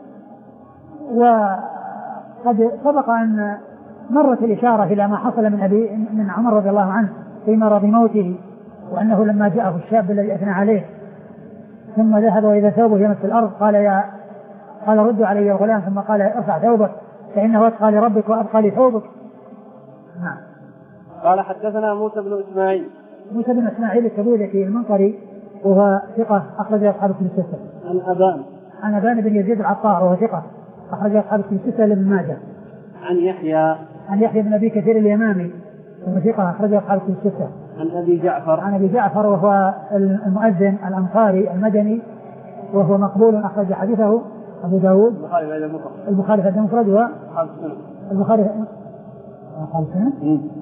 وقد سبق أن مرت الإشارة إلى ما حصل من أبي من عمر رضي الله عنه في مرض موته، وأنه لما جاءه الشاب الذي أثنى عليه ثم ذهب وإذا ثوبه يمس الأرض قال يا قال ردوا علي الغلام، ثم قال ارفع ثوبك فإنه أتقى لربك وأبقى لثوبك. نعم. قال حدثنا موسى بن إسماعيل موسى بن إسماعيل الكبيري المنقري وهو ثقة أخرج أصحاب الكتب الستة. عن أبان عن أبان بن يزيد العطار وهو ثقة أخرج أصحاب الكتب الستة لابن ماجه. عن يحيى عن يحيى بن أبي كثير اليمامي وهو ثقة أخرج أصحاب الكتب الستة. عن أبي جعفر عن أبي جعفر وهو المؤذن الأنصاري المدني وهو مقبول أخرج حديثه أبو داود البخاري في المفرد والبخاري أصحاب السنة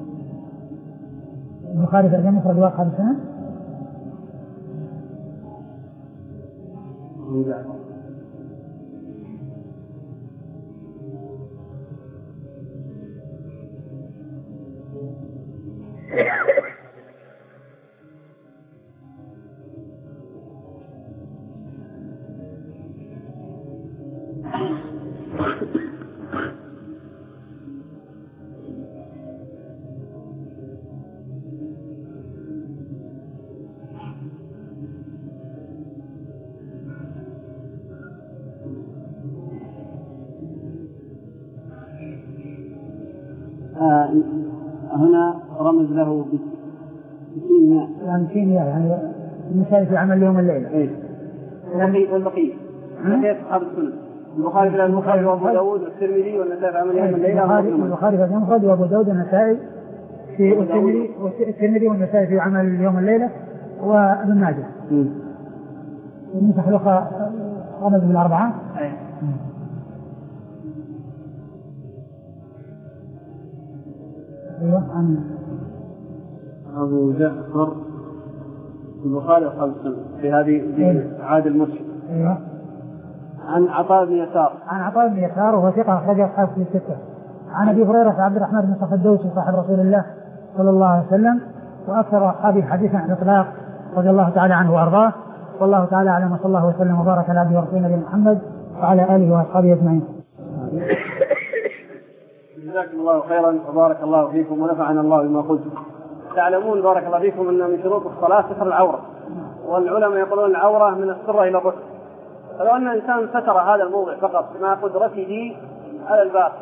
البخاري في المفرد وأصحاب السنة. آه هنا رمز له بكيمياء يعني كيمياء يعني مثال في عمل يوم الليلة. ايه والبقية كيف أصحاب السنن؟ البخاري في البخاري وأبو داود والترمذي والنسائي في عمل يوم الليلة. البخاري في المفرد وأبو داود والنسائي في الترمذي والترمذي والنسائي في عمل يوم الليلة وابن ماجه. والنسخ الأخرى غمز بالأربعة. أيوة عن أبو جعفر البخاري وأصحاب السنن في هذه عاد المرشد. أيوة. عن عطاء بن يسار. عن عطاء بن يسار وهو ثقة أخرج أصحاب في الستة. عن أبي هريرة عبد الرحمن بن صخر الدوسي صاحب رسول الله صلى الله عليه وسلم وأكثر أصحابه حديثا عن الإطلاق رضي الله تعالى عنه وأرضاه. والله تعالى أعلم وصلى الله وسلم وبارك على عبده ورسوله نبينا محمد وعلى آله وأصحابه أجمعين. جزاكم الله خيرا وبارك الله فيكم ونفعنا الله بما قلتم. تعلمون بارك الله فيكم أن من شروط الصلاة ستر العورة، والعلماء يقولون العورة من السرة إلى الركبة. فلو أن إنسان ستر هذا الموضع فقط مع قدرته على الباقي،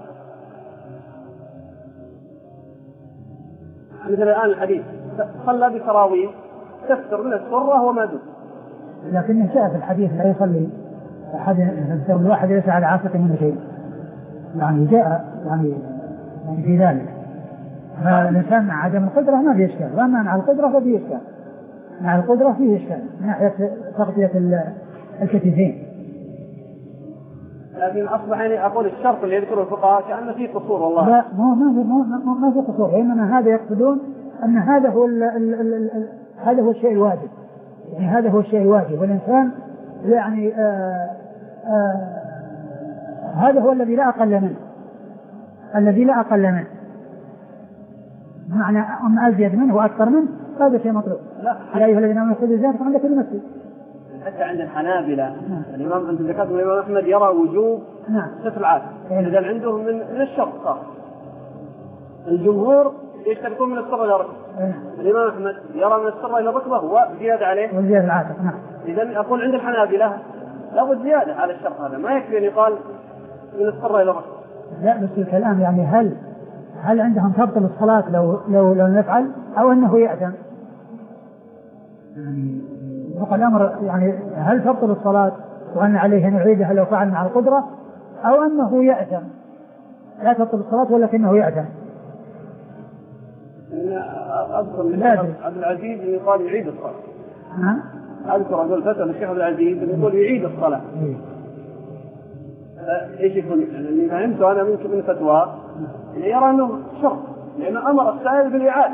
مثل الآن الحديث صلى بسراويل تستر من السرة وما دون. لكن جاء في الحديث لا يصلي أحد الواحد ليس على عاتق منه شيء، يعني جاء يعني يعني في ذلك. فالإنسان مع عدم القدرة ما فيه إشكال، وأما مع القدرة ففيه إشكال. مع القدرة فيه إشكال من ناحية تغطية الكتفين. لكن أصبح يعني أقول الشرط اللي يذكره الفقهاء كأن فيه قصور والله. لا ما ما ما ما في قصور، إنما هذا يقصدون أن هذا هو ال ال ال ال هذا هو الشيء الواجب، يعني هذا هو الشيء الواجب، والإنسان يعني آآ آآ هذا هو الذي لا أقل منه، الذي لا أقل منه، معنى أم أزيد منه وأكثر منه هذا شيء مطلوب. لا يا أيها الذين آمنوا خذوا الزكاة عند كل مسجد. حتى عند الحنابلة الإمام أنت ذكرت الإمام أحمد يرى وجوب ستر العاتق، إذا عندهم من من الشرط صار. الجمهور يشتركون من السرة إلى الركبة. الإمام أحمد يرى من السرة إلى الركبة وزيادة عليه وزيادة العاتق. نعم. إذا أقول عند الحنابلة لابد زيادة على الشرط هذا، ما يكفي أن يقال من السرة إلى الركبة. لا بس الكلام يعني هل هل عندهم تبطل الصلاة لو لو لو نفعل أو أنه يأثم؟ يعني بقى الأمر يعني هل تبطل الصلاة وأن عليه أن يعيدها لو فعل مع القدرة أو أنه يأثم؟ لا تبطل الصلاة ولكنه يأثم. أذكر من عبد العزيز أن يقال يعيد الصلاة. نعم. أذكر أقول فترة الشيخ عبد العزيز أن يقول يعيد الصلاة. إيش يكون؟ اللي فهمته أنا منك من فتوى اللي يرى أنه شرط، لأنه أمر السائل بالإعادة.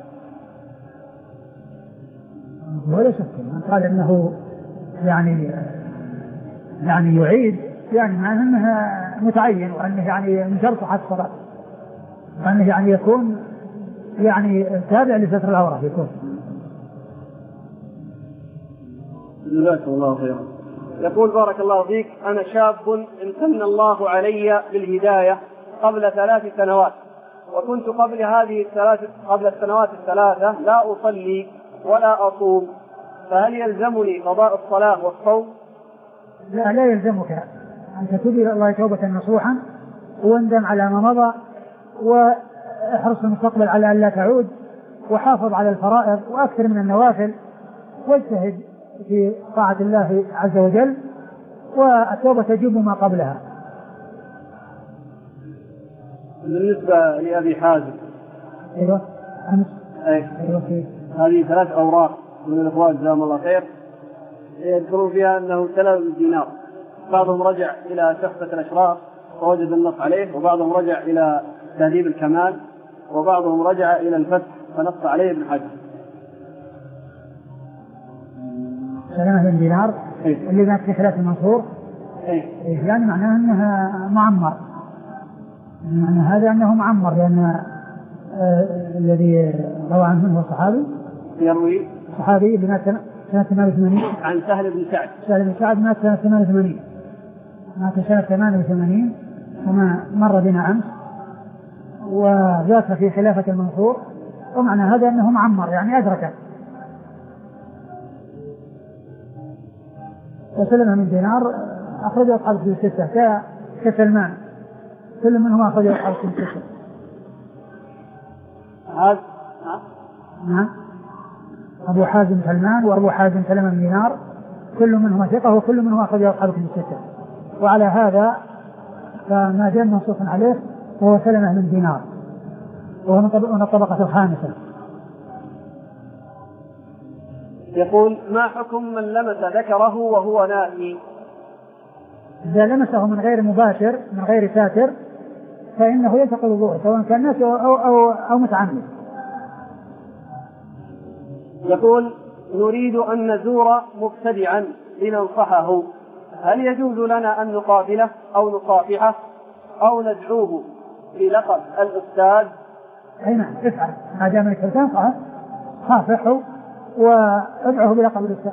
ولا شك من قال أنه يعني يعني يعيد يعني معناه أنه متعين وأنه يعني من شرط صحة الصلاة، وأنه يعني يكون يعني تابع لستر العورة يكون. جزاكم الله خيرا. يقول بارك الله فيك أنا شاب امتن الله علي بالهداية قبل ثلاث سنوات، وكنت قبل هذه الثلاث قبل السنوات الثلاثة لا أصلي ولا أصوم، فهل يلزمني قضاء الصلاة والصوم؟ لا لا يلزمك أن تتوب إلى الله توبة نصوحا واندم على ما مضى واحرص في المستقبل على أن لا تعود، وحافظ على الفرائض وأكثر من النوافل واجتهد في طاعة الله عز وجل، والتوبة تجب ما قبلها. بالنسبة لأبي حازم أيوة أمس أي. أيوة. هذه ثلاث أوراق من الإخوان جزاهم الله خير يذكرون فيها أنه تلف الدينار، بعضهم رجع إلى شخصة الأشراف ووجد النص عليه، وبعضهم رجع إلى تهذيب الكمال، وبعضهم رجع إلى الفتح فنص عليه ابن حجر. سلامة بن دينار إيه؟ اللي كانت في خلاف المنصور إيه؟ إيه يعني معناه أنها معمر، معنى هذا أنه معمر لأن آه الذي روى عنه هو صحابي يروي صحابي بمات سنة ثمانية وثمانين عن سهل بن سعد. سهل بن سعد مات سنة ثمانية وثمانين مات سنة ثمانية وثمانين وما مر بنا أمس، وذاك في خلافة المنصور، ومعنى هذا أنه معمر يعني أدركه. وسلمة من دينار أخرجه أصحاب في الستة كسلمان، كل منهم أخرجه أصحاب في الستة. هذا نعم أبو حازم سلمان وأبو حازم سلمة من دينار كل منهما ثقة وكل منهما أخرجه أصحاب الكتب الستة. وعلى هذا فما دام منصوص عليه وهو سلمة من دينار وهو من الطبقة الخامسة. يقول ما حكم من لمس ذكره وهو نائم؟ إذا لمسه من غير مباشر من غير ساتر فإنه يلتقي الوضوء سواء كان ناسي أو, أو, أو, أو متعمد. يقول نريد أن نزور مبتدعا لننصحه، هل يجوز لنا أن نقابله أو نصافحه أو ندعوه بلقب الأستاذ؟ أي نعم افعل ما دام انك تنصحه صافحه وادعه بلقب الأستاذ.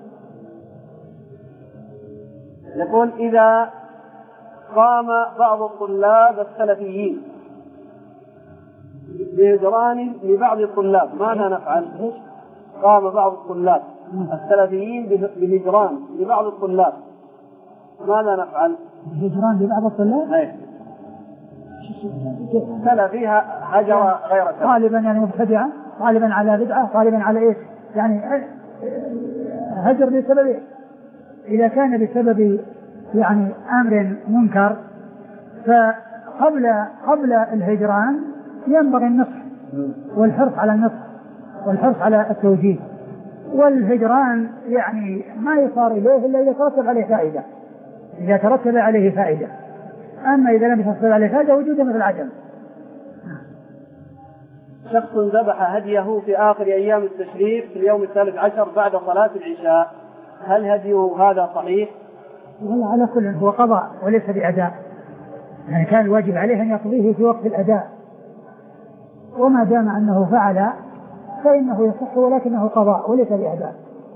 يقول إذا قام بعض الطلاب السلفيين بهجران لبعض الطلاب ماذا نفعل؟ قام بعض الطلاب السلفيين بهجران لبعض الطلاب ماذا نفعل؟ بهجران لبعض الطلاب؟ ايه سلفيها هجر غير غالبا يعني مبتدعة غالبا على بدعة غالبا على ايش؟ يعني هجر بسبب إيه؟ إذا كان بسبب يعني أمر منكر فقبل قبل الهجران ينبغي النصح والحرص على النصح والحرص على التوجيه، والهجران يعني ما يصار إليه إلا إذا ترتب عليه فائدة إذا ترتب عليه فائدة أما إذا لم يترتب عليه فائدة وجوده مثل عدم. شخص ذبح هديه في آخر أيام التشريق في اليوم الثالث عشر بعد صلاة العشاء، هل هديه هذا صحيح؟ والله على كل هو قضاء وليس بأداء، يعني كان الواجب عليه أن يقضيه في وقت الأداء، وما دام أنه فعل فإنه يصح ولكنه قضاء وليس بأداء.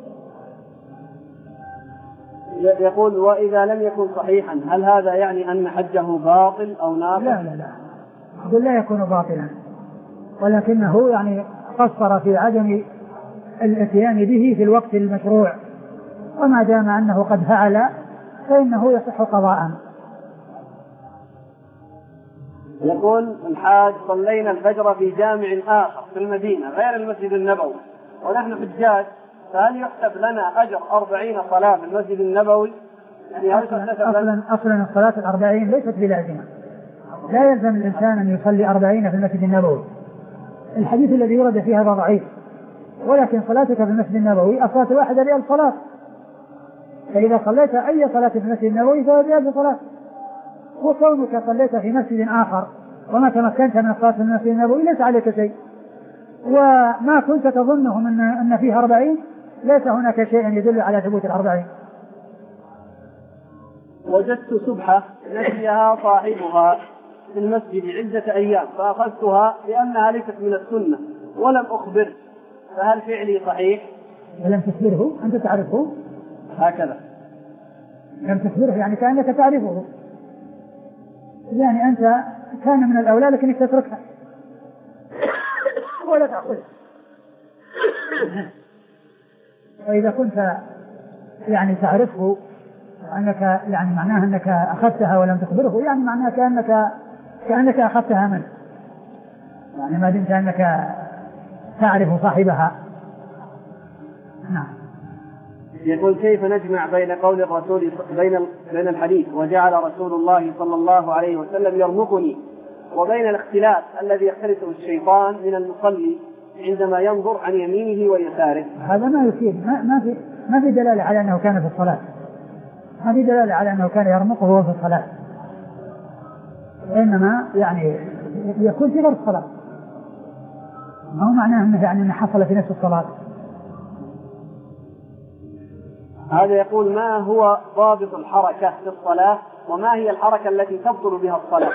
يقول وإذا لم يكن صحيحا هل هذا يعني أن حجه باطل أو ناقص؟ لا لا لا يقول لا يكون باطلا ولكنه يعني قصر في عدم الاتيان به في الوقت المشروع، وما دام أنه قد فعل فإنه يصح قضاء. يقول الحاج صلينا الفجر في جامع آخر في المدينة غير المسجد النبوي ونحن حجاج، فهل يحسب لنا أجر أربعين صلاة في المسجد النبوي؟ يعني أصلا, أصلا, أصلا الصلاة الأربعين ليست بلازمة، لا يلزم الإنسان أن يصلي أربعين في المسجد النبوي، الحديث الذي ورد فيه هذا ضعيف، ولكن صلاتك في المسجد النبوي الصلاة الواحدة بألف صلاة، فإذا صليت أي صلاة في المسجد النبوي فهو بألف صلاة، وكونك صليت في مسجد آخر وما تمكنت من الصلاة في المسجد النبوي ليس عليك شيء، وما كنت تظنه من أن فيه أربعين ليس هناك شيء يدل على ثبوت الأربعين. وجدت سبحة نسيها صاحبها في المسجد عدة أيام فأخذتها لأنها ليست من السنة ولم أخبر، فهل فعلي صحيح؟ ولم تخبره أنت تعرفه هكذا، لم تخبره يعني كأنك تعرفه، يعني أنت كان من الأولى لكنك تتركها ولا تعقلها. وإذا كنت يعني تعرفه أنك يعني معناها أنك أخذتها ولم تخبره يعني معناها كأنك كأنك أخذتها منه، يعني ما دمت أنك تعرف صاحبها. نعم. يقول كيف نجمع بين قول الرسول بين بين الحديث وجعل رسول الله صلى الله عليه وسلم يرمقني وبين الاختلاف الذي يختلفه الشيطان من المصلي عندما ينظر عن يمينه ويساره؟ هذا ما يفيد، ما, ما في ما في دلالة على أنه كان في الصلاة، ما في دلالة على أنه كان يرمقه وهو في الصلاة، إنما يعني يكون في غير الصلاة، ما هو معناه أنه يعني أنه حصل في نفس الصلاة. هذا يقول ما هو ضابط الحركة في الصلاة وما هي الحركة التي تبطل بها الصلاة؟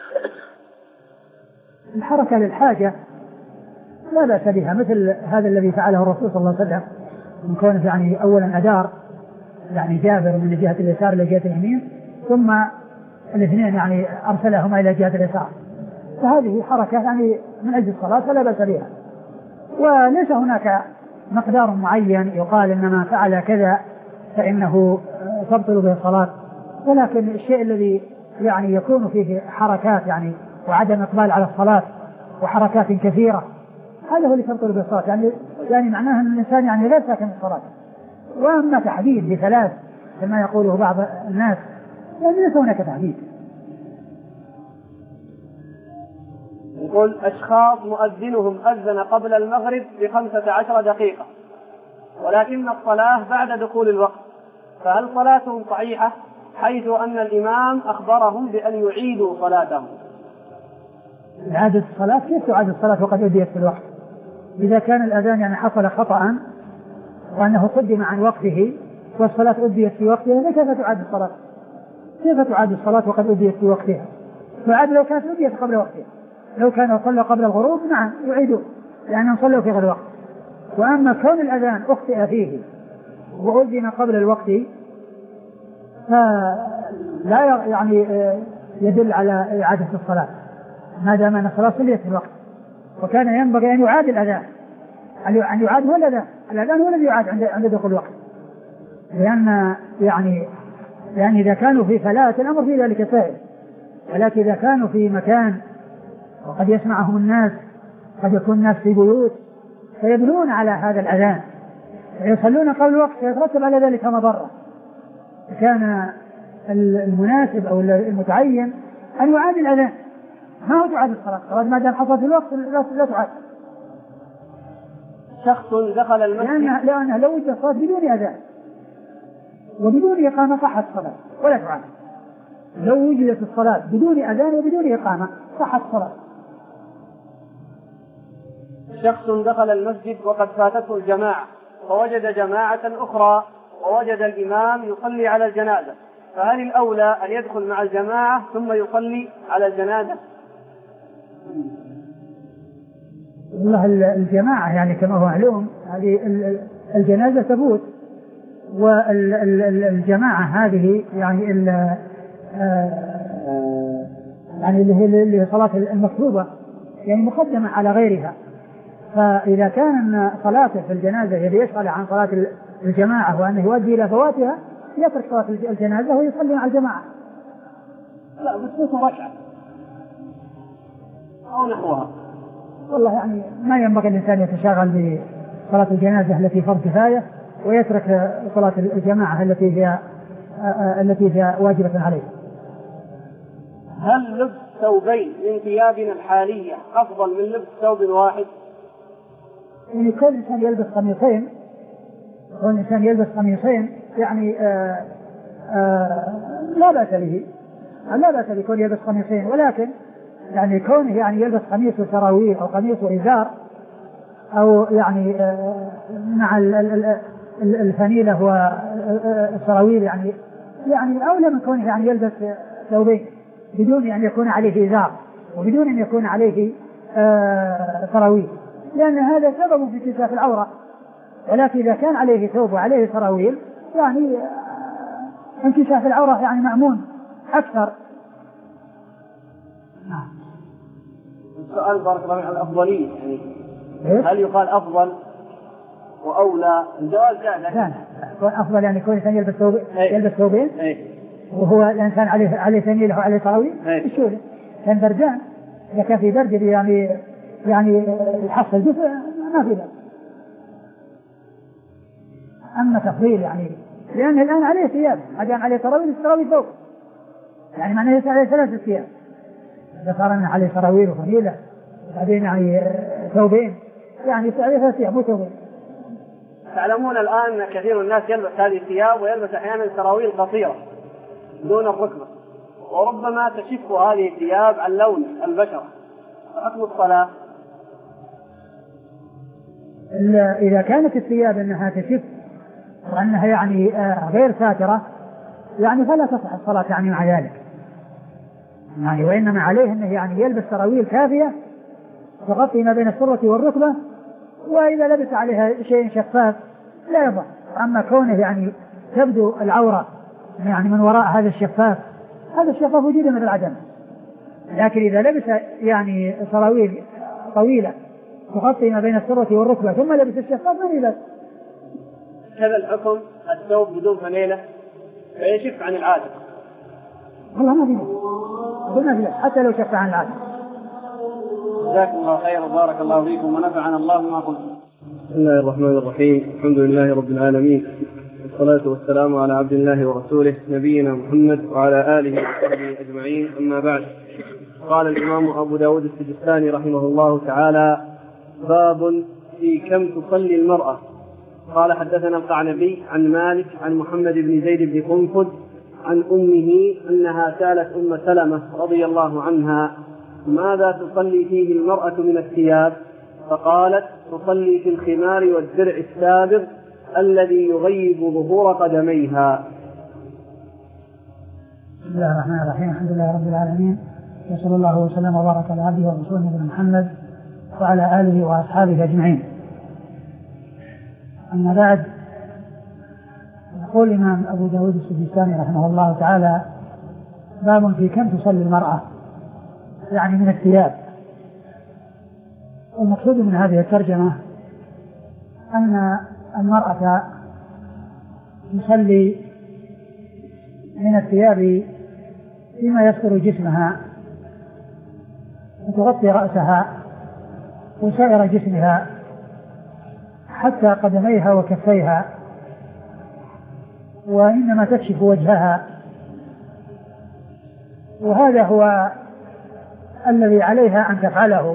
الحركة للحاجة لا بأس بها، مثل هذا الذي فعله الرسول صلى الله عليه وسلم من كونه يعني أولا أدار يعني جابر من جهة اليسار إلى جهة اليمين ثم الاثنين يعني أرسلهما إلى جهة اليسار، فهذه حركة يعني من أجل الصلاة فلا بأس بها، وليس هناك مقدار معين يقال إنما فعل كذا فإنه تبطل به الصلاة، ولكن الشيء الذي يعني يكون فيه حركات يعني وعدم إقبال على الصلاة وحركات كثيرة هذا هو اللي تبطل به الصلاة، يعني يعني معناه أن الإنسان يعني غير ساكن الصلاة، وأما تحديد بثلاث كما يقوله بعض الناس يعني ليس هناك تحديد. يقول أشخاص مؤذنهم أذن قبل المغرب بخمسة عشر دقيقة ولكن الصلاة بعد دخول الوقت، فهل صلاتهم صحيحة حيث أن الإمام أخبرهم بأن يعيدوا صلاتهم؟ إعادة الصلاة كيف تعاد الصلاة وقد أديت في الوقت؟ إذا كان الأذان يعني حصل خطأ وأنه قدم عن وقته والصلاة أديت في وقتها كيف تعاد الصلاة؟ كيف تعاد الصلاة وقد أديت في وقتها؟ تعاد لو كانت أديت قبل وقتها. لو كانوا صلوا قبل الغروب نعم يعيدوا لأنهم صلوا في غير الوقت. وأما كون الأذان أخطئ فيه وأذن قبل الوقت فلا يعني يدل على إعادة الصلاة ما دام أن الصلاة صليت في الوقت. وكان ينبغي أن يعاد الأذان، أن يعاد هو الأذان، الأذان هو الذي يعاد عند عند دخول الوقت، لأن يعني يعني إذا كانوا في فلاة الأمر في ذلك سائل، ولكن إذا كانوا في مكان وقد يسمعهم الناس قد يكون الناس في بيوت فيبنون على هذا الأذان ويصلون قبل الوقت فيترتب على ذلك مضرة. كان المناسب أو المتعين أن يعاد الأذان ما هو تعاد الصلاة ما دام حصل في الوقت لا تعاد. شخص دخل المسجد لأنه, لأنه لو وجد الصلاة بدون أذان وبدون إقامة صحت الصلاة ولا تعاد. لو وجدت الصلاة بدون أذان وبدون إقامة صحت الصلاة. شخص دخل المسجد وقد فاتته الجماعة فوجد جماعة أخرى ووجد الإمام يصلي على الجنازة، فهل الأولى أن يدخل مع الجماعة ثم يصلي على الجنازة؟ والله الجماعة يعني كما هو معلوم هذه الجنازة تفوت، والجماعة هذه يعني يعني اللي هي صلاة المفروضة يعني مقدمة على غيرها. فإذا كان صلاته في الجنازة يشغل عن صلاة الجماعة وأنه يؤدي إلى فواتها يترك صلاة الجنازة ويصلي مع الجماعة. لا بس ركعة أو نحوها. والله يعني ما ينبغي الإنسان يتشاغل بصلاة الجنازة التي فرض كفاية ويترك صلاة الجماعة التي هي التي هي واجبة عليه. هل لبس ثوبين من ثيابنا الحالية أفضل من لبس ثوب واحد؟ يعني كل إنسان يلبس قميصين كل إنسان يلبس قميصين يعني آآ آآ لا بأس به لا بأس بكون يلبس قميصين، ولكن يعني كونه يعني يلبس قميص وسراويل أو قميص وإزار أو يعني مع الفانيلة والسراويل يعني يعني أولى من كونه يعني يلبس ثوبين بدون أن يكون عليه إزار وبدون أن يكون عليه سراويل، لأن هذا سبب في انكشاف العورة. ولكن إذا كان عليه ثوب وعليه سراويل يعني انكشاف العورة يعني مأمون أكثر. السؤال بارك الله فيك عن الأفضلية يعني هل يقال أفضل وأولى؟ الجواب لا أفضل يعني كل إنسان يلبس ثوب يلبس ثوبين وهو الإنسان عليه عليه ثنيله وعليه سراويل الشولة كان بردان إذا كان في برد يعني يعني يحصل جزء ما في ذلك. أما تفضيل يعني لأن الآن عليه ثياب أدام عليه سراويل السراويل فوق يعني معناه ليس عليه ثلاثة ثياب إذا صار عليه سراويل وفنيلة وبعدين يعني ثوبين يعني عليه ثلاثة ثياب مو ثوبين. تعلمون الآن كثير من الناس يلبس هذه الثياب ويلبس أحيانا سراويل قصيرة دون الركبة وربما تشف هذه الثياب عن لون البشرة، فحكم الصلاة؟ إذا كانت الثياب أنها تشف وأنها يعني غير ساترة يعني فلا تصح الصلاة يعني مع ذلك يعني، وإنما عليه أنه يعني يلبس سراويل كافية تغطي ما بين السرة والركبة، وإذا لبس عليها شيء شفاف لا يضر. أما كونه يعني تبدو العورة يعني من وراء هذا الشفاف هذا الشفاف وجوده من العدم، لكن إذا لبس يعني سراويل طويلة تغطي ما بين السرة والركبة ثم لبس الشفاف ما يلبس. هذا الحكم الثوب بدون فنيلة فيشف عن العادة؟ والله ما في ما في حتى لو شف عن العادة. جزاكم الله خير وبارك الله فيكم ونفعنا الله بما قلتم. بسم الله الرحمن الرحيم، الحمد لله رب العالمين، والصلاة والسلام على عبد الله ورسوله نبينا محمد وعلى آله وصحبه أجمعين، أما بعد. قال الإمام أبو داود السجستاني رحمه الله تعالى: باب في كم تصلي المرأة. قال: حدثنا القعنبي عن مالك عن محمد بن زيد بن قنفذ عن أمه أنها سألت أم سلمة رضي الله عنها: ماذا تصلي فيه المرأة من الثياب؟ فقالت: تصلي في الخمار والدرع السابغ الذي يغيب ظهور قدميها. بسم الله الرحمن الرحيم. الحمد لله رب العالمين، وصلى الله وسلم وبارك على عبده ورسوله نبينا محمد وعلى آله وأصحابه أجمعين. أما بعد، يقول الإمام أبو داود السجستاني رحمه الله تعالى: باب في كم تصلي المرأة، يعني من الثياب. والمقصود من هذه الترجمة أن المرأة تصلي من الثياب فيما يستر جسمها وتغطي رأسها وسائر جسمها حتى قدميها وكفيها، وإنما تكشف وجهها. وهذا هو الذي عليها أن تفعله،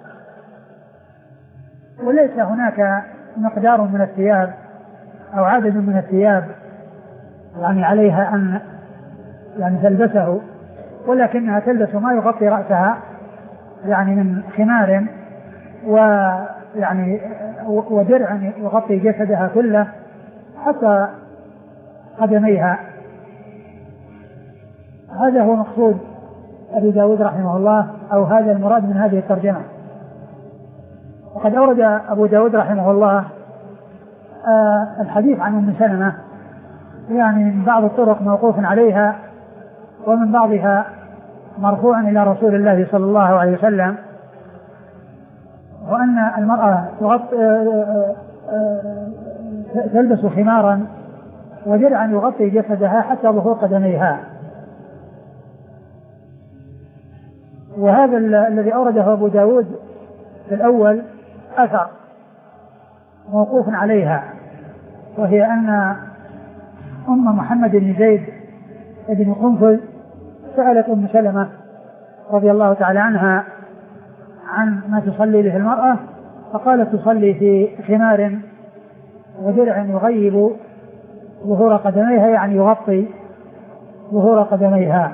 وليس هناك مقدار من الثياب أو عدد من الثياب يعني عليها أن يعني تلبسه، ولكنها تلبس ما يغطي رأسها يعني من خمار ويعني ودرع يغطي جسدها كله حتى قدميها. هذا هو مقصود أبي داود رحمه الله، أو هذا المراد من هذه الترجمة. وقد أورد أبو داود رحمه الله آه الحديث عن أم سلمة، يعني من بعض الطرق موقوف عليها، ومن بعضها مرفوعا إلى رسول الله صلى الله عليه وسلم، وأن المرأة تلبس خمارا ودرعا يغطي جسدها حتى ظهور قدميها. وهذا الذي أورده أبو داود في الأول أثر موقوف عليها، وهي أن أم محمد بن زيد بن قنفذ سألت أم سلمة رضي الله تعالى عنها عن ما تصلي به المرأة، فقالت: تصلي في خمار ودرع يغيب ظهور قدميها، يعني يغطي ظهور قدميها.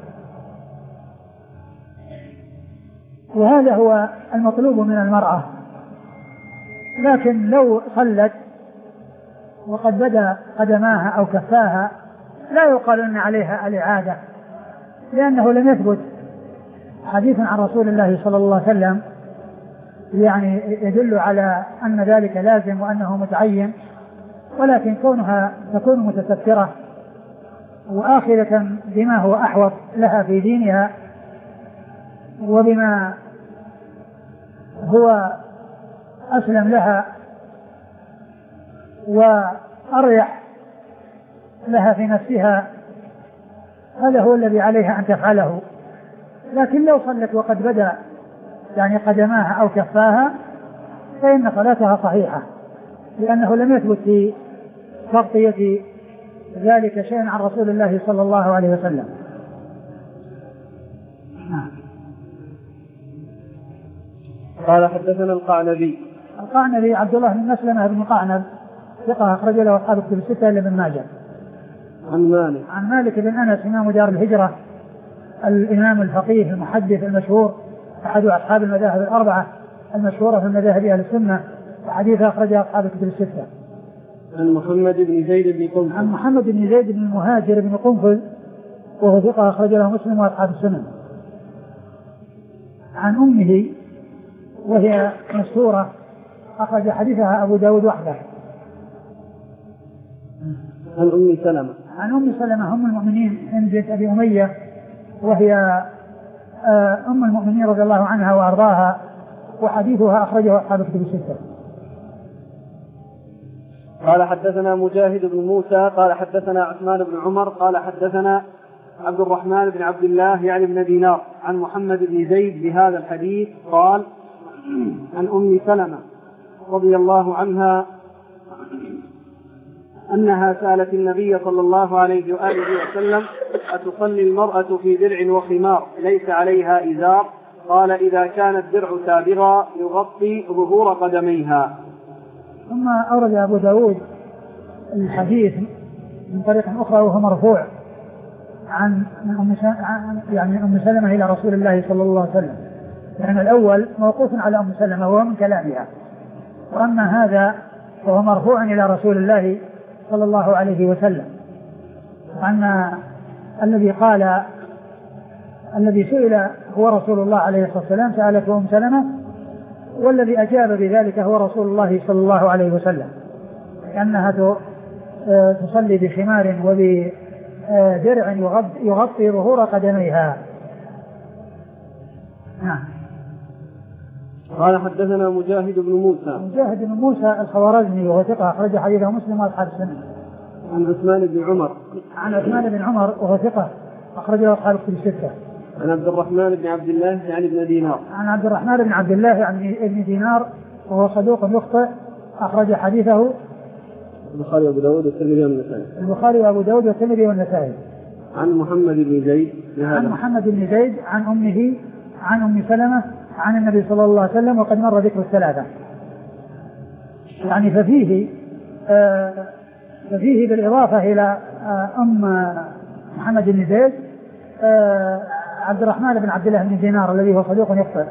وهذا هو المطلوب من المرأة. لكن لو صلت وقد بدا قدماها أو كفاها لا يقال أن عليها الإعادة، لأنه لم يثبت حديث عن رسول الله صلى الله عليه وسلم يعني يدل على أن ذلك لازم وأنه متعين، ولكن كونها تكون متسترة وآخذة بما هو أحوط لها في دينها وبما هو أسلم لها وأريح لها في نفسها، هذا هو الذي عليها أن تفعله. لكن لو صلت وقد بدأ يعني قدماها أو كفاها فإن صلاتها صحيحة، لأنه لم يثبت في تغطية ذلك شيء عن رسول الله صلى الله عليه وسلم. قال: حدثنا القعنبي. القعنبي عبد الله بن مسلمة بن قعنب ثقة أخرج له أصحاب الكتب الستة إلا ابن ماجه. عن مالك عن مالك بن أنس إمام دار الهجرة، الإمام الفقيه المحدث المشهور، أحد أصحاب المذاهب الأربعة المشهورة في المذاهب أهل السنة، وحديث أخرجه أصحاب الكتب الستة. عن محمد بن زيد بن قنفذ. عن محمد بن زيد بن المهاجر بن قنفذ، وهو ثقة أخرج له مسلم وأصحاب السنن. عن أمه وهي مستورة، أخرج حديثها أبو داود وحده. عن أم سلمة. عن أم سلمة أم المؤمنين هند بنت أبي أمية، وهي أم المؤمنين رضي الله عنها وأرضاها، وحديثها أخرجه أصحاب الكتب الستة. قال: حدثنا مجاهد بن موسى قال حدثنا عثمان بن عمر قال حدثنا عبد الرحمن بن عبد الله يعني بن دينار عن محمد بن زيد بهذا الحديث قال: عن أم سلمة رضي الله عنها أنها سألت النبي صلى الله عليه وآله وسلم: أتصلي المرأة في درع وخمار ليس عليها إزار؟ قال: إذا كان الدرع سابغا يغطي ظهور قدميها. ثم أورد أبو داود الحديث من طريق أخرى وهو مرفوع عن أم يعني أم سلمة إلى رسول الله صلى الله عليه وسلم، لأن الأول موقوف على أم سلمة وهو من كلامها، وأما هذا فهو مرفوع إلى رسول الله صلى الله عليه وسلم. أن الذي قال الذي سئل هو رسول الله عليه الصلاة والسلام، سألته أم سلمة، والذي أجاب بذلك هو رسول الله صلى الله عليه وسلم، لأنها تصلي بخمار وبدرع يغطي ظهور قدميها. نعم. قال: حدثنا مجاهد بن موسى. مجاهد بن موسى الخوارزمي وهو ثقة أخرج حديثه مسلم وأصحاب السنة. عن عثمان بن عمر. عن عثمان بن عمر وهو ثقة أخرج له أصحاب الكتب الستة. عن عبد الرحمن بن عبد الله يعني ابن دينار. عن عبد الرحمن بن عبد الله يعني ابن دينار وهو صدوق يخطئ أخرج حديثه البخاري وأبو داود والترمذي والنسائي. البخاري وأبو داود والترمذي والنسائي. عن محمد بن زيد. عن محمد بن زيد عن أمه عن أم سلمة عن النبي صلى الله عليه وسلم، وقد مر ذكر الثلاثة. يعني ففيه آه ففيه بالإضافة إلى آه أم محمد بن زيد آه عبد الرحمن بن عبد الله بن دينار الذي هو صدوق يخطئ.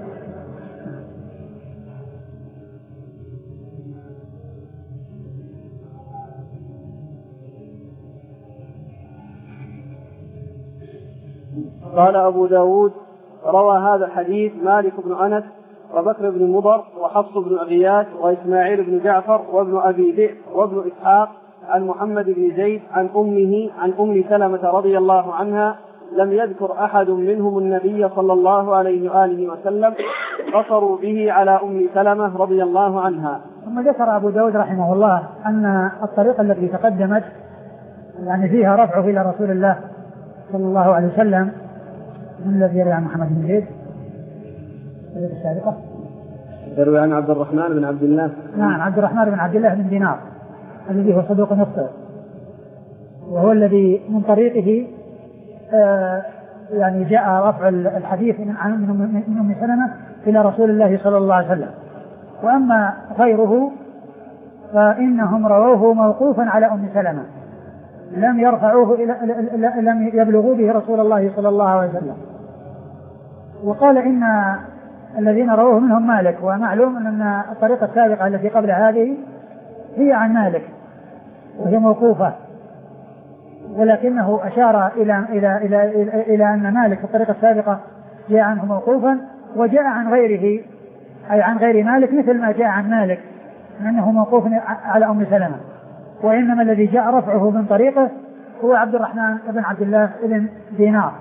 قال أبو داود: روى هذا الحديث مالك بن أنس وبكر بن مضر وحفص بن غياث وإسماعيل بن جعفر وابن أبي ذئب وابن إسحاق عن محمد بن زيد عن أمه عن أم سلمة رضي الله عنها، لم يذكر أحد منهم النبي صلى الله عليه وآله وسلم، قصروا به على أم سلمة رضي الله عنها. ثم ذكر أبو داود رحمه الله أن الطريقة التي تقدمت يعني فيها رفعه إلى رسول الله صلى الله عليه وسلم. من الذي يروي عن محمد بن زيد السابقة؟ يروي عن عبد الرحمن بن عبد الله. نعم، عبد الرحمن بن عبد الله بن دينار الذي هو صدوق يخطئ، وهو الذي من طريقه آه يعني جاء رفع الحديث من عن من أم سلمة إلى رسول الله صلى الله عليه وسلم. وأما غيره فإنهم رووه موقوفا على أم سلمة، لم يرفعوه إلى لم يبلغوا به رسول الله صلى الله عليه وسلم. وقال إن الذين رووه منهم مالك، ومعلوم أن الطريقة السابقة التي قبل هذه هي عن مالك وهي موقوفة، ولكنه أشار إلى إلى إلى إلى, إلى أن مالك في الطريقة السابقة جاء عنه موقوفا، وجاء عن غيره أي عن غير مالك مثل ما جاء عن مالك أنه موقوف على أم سلمة. وإنما الذي جاء رفعه من طريقه هو عبد الرحمن بن عبد الله بن دينار.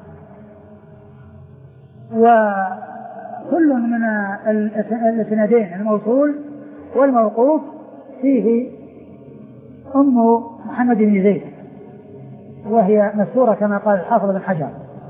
وكل من الاسنادين الموصول والموقوف فيه أم محمد بن زيد، وهي مستورة كما قال الحافظ بن حجر.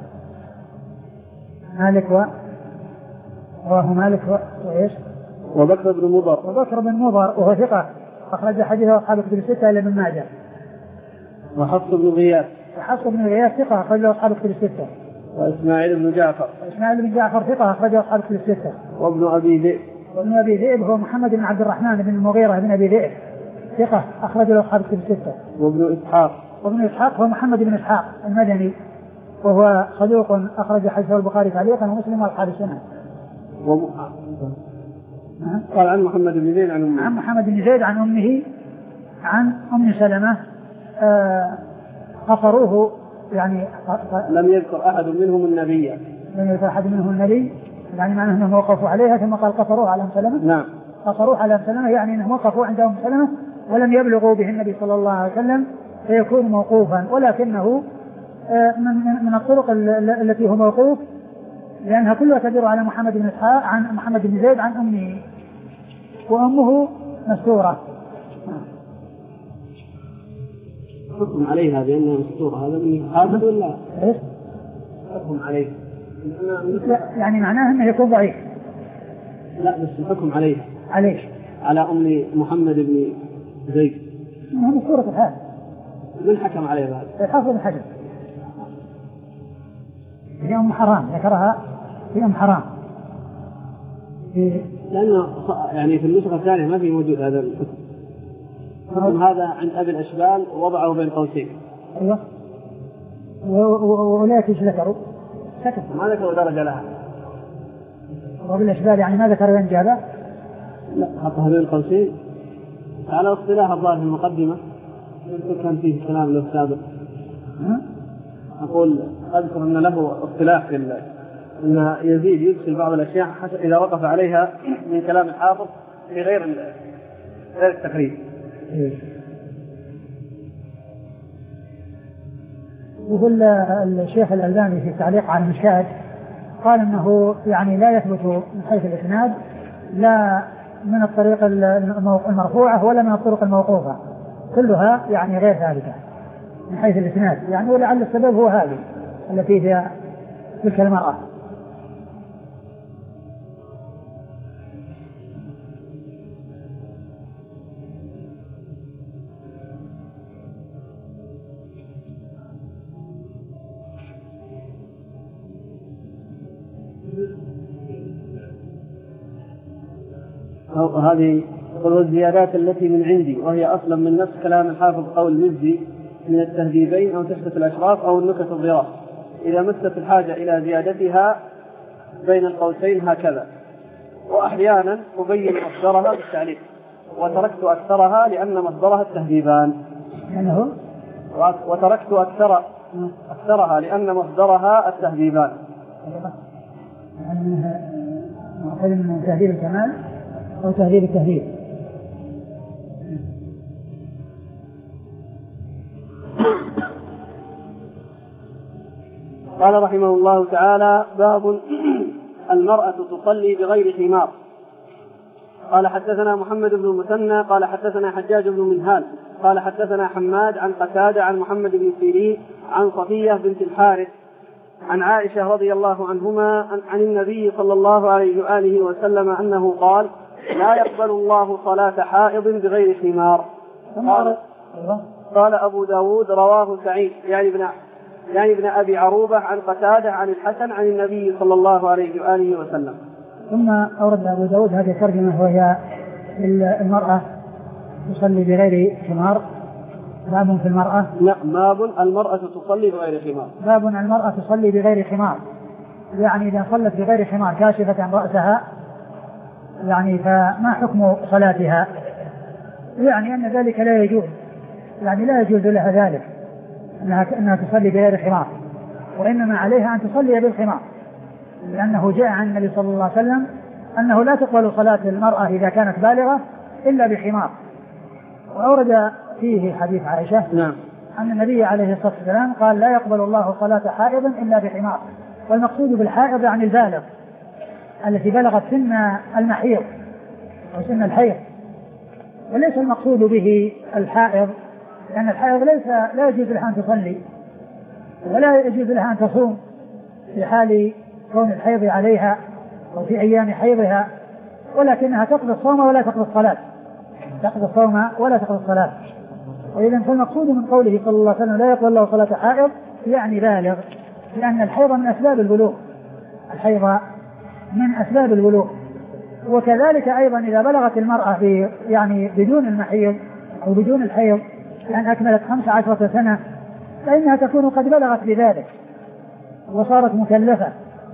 مالك و رواه مالك وإيش وبكر بن مضر وبكر بن مضر وهو ثقة أخرج حديثه أصحاب الكتب الستة إلا ابن ماجه. وحفص بن غياث وحفص بن غياث ثقة أخرجه أصحاب الكتب الستة. وإسماعيل بن جعفر وإسماعيل بن جعفر ثقة أخرجه أصحاب الكتب الستة. وابن أبي ذئب وابن أبي ذئب هو محمد بن عبد الرحمن بن المغيرة بن أبي ذئب ثقة أخرجه أصحاب الكتب الستة. وابن إسحاق وابن إسحاق هو محمد بن إسحاق المدني وهو صدوق أخرج حديثه البخاري تعليقا ومسلم وأصحاب السنة. و... قال عن محمد بن زيد عن أمه عن محمد بن زيد عن أمه عن أم سلمة آه قصروه يعني لم يذكر أحد منهم النبي لم يذكر أحد منهم النبي يعني معناه أنهم وقفوا عليها ثم قال قصروه على أم سلمة. نعم قصروه على أم سلمة يعني أنهم وقفوا عند أم سلمة ولم يبلغوا به النبي صلى الله عليه وسلم فيكون موقوفا، ولكنه آه من, من الطرق التي هو موقوف لأنها كلها تدور على محمد بن إسحاق عن محمد بن زيد عن أمه وأمه مستورة. حكم عليها بأنها مستورة هذا من هذا ولا إيش؟ حكم عليها لا يعني معناه أنه يكون ضعيف. لا بس الحكم عليها عليه على أم محمد بن زيد هذه صورة الحال. من حكم عليه هذا؟ الحافظ بن حجر في أم حرام، ذكرها في أم حرام. لأنه يعني في النسخة الثانية ما في موجود هذا الحكم. الحكم هذا عند أبي الأشبال وضعه بين قوسين. أيوة. وأولئك إيش ذكروا؟ سكت. ما ذكروا درجة لها. وأبي الأشبال يعني ما ذكروا وين جابه؟ لا، حطها بين قوسين على اصطلاح الظاهر في المقدمة. كان فيه كلام له سابق. أقول أذكر أن له اصطلاح في الله أن يزيد يدخل بعض الأشياء حتى إذا وقف عليها من كلام الحافظ في غير غير التقريب. يقول الشيخ الألباني في التعليق على المشكات قال أنه يعني لا يثبت من حيث الإسناد لا من الطريق المرفوعة ولا من الطرق الموقوفة، كلها يعني غير ثابتة من حيث الإسناد يعني، ولعل السبب هو هذه التي فيها تلك المرأة. هذه الزيادات التي من عندي وهي أصلا من نفس كلام الحافظ أو المزي من التهذيبين أو تحدث الأشراف أو النكت الضراف، إذا مست الحاجة إلى زيادتها بين القوسين هكذا. وأحيانا أبين مصدرها بالتعليق، وتركت أكثرها لأن مصدرها التهذيبان. وتركت أكثر أكثرها لأن مصدرها التهذيبان. يعني من تهذيب الكمال أو تهذيب التهذيب. قال رحمه الله تعالى: باب المرأة تصلي بغير خمار. قال حدثنا محمد بن المثنى قال حدثنا حجاج بن منهال قال حدثنا حماد عن قتادة عن محمد بن سيرين عن صفية بنت الحارث عن عائشة رضي الله عنهما عن النبي صلى الله عليه وآله وسلم أنه قال: لا يقبل الله صلاة حائض بغير خمار. قال, قال أبو داود رواه سعيد يعني ابن يعني ابن أبي عروبة عن قتادة عن الحسن عن النبي صلى الله عليه وآله وسلم. ثم أورد أبو داود هذه الترجمة وهي المرأة تصلي بغير خمار. باب في المرأة لا باب المرأة تصلي بغير خمار. باب المرأة تصلي بغير خمار، يعني إذا صلت بغير خمار كاشفة عن رأسها يعني فما حكم صلاتها؟ يعني أن ذلك لا يجوز، يعني لا يجوز لها ذلك أنها, أنها تصلي بغير خمار، وإنما عليها أن تصلي بالخمار، لأنه جاء عن النبي صلى الله عليه وسلم أنه لا تقبل صلاة المرأة إذا كانت بالغة إلا بخمار. وأورد فيه حديث عائشة نعم أن النبي عليه الصلاة والسلام قال: لا يقبل الله صلاة حائض إلا بخمار. والمقصود بالحائض عن البالغ التي بلغت سن المحيض أو سن الحيض، وليس المقصود به الحائض، لأن الحائض ليس لا يجوز لها أن تصلي ولا يجوز لها أن تصوم في حال كون الحيض عليها أو في أيام حيضها، ولكنها تقضي الصوم ولا تقضي الصلاة تقضي الصوم ولا تقضي الصلاة. وإذا فالمقصود من قوله صلى الله عليه وسلم: لا يقبل الله صلاة حائض يعني بالغ، لأن الحيض من أسباب البلوغ، الحيض من أسباب البلوغ. وكذلك أيضا إذا بلغت المرأة يعني بدون المحيض أو بدون الحيض لأن أكملت خمس عشرة سنة فإنها تكون قد بلغت بذلك وصارت مكلفة.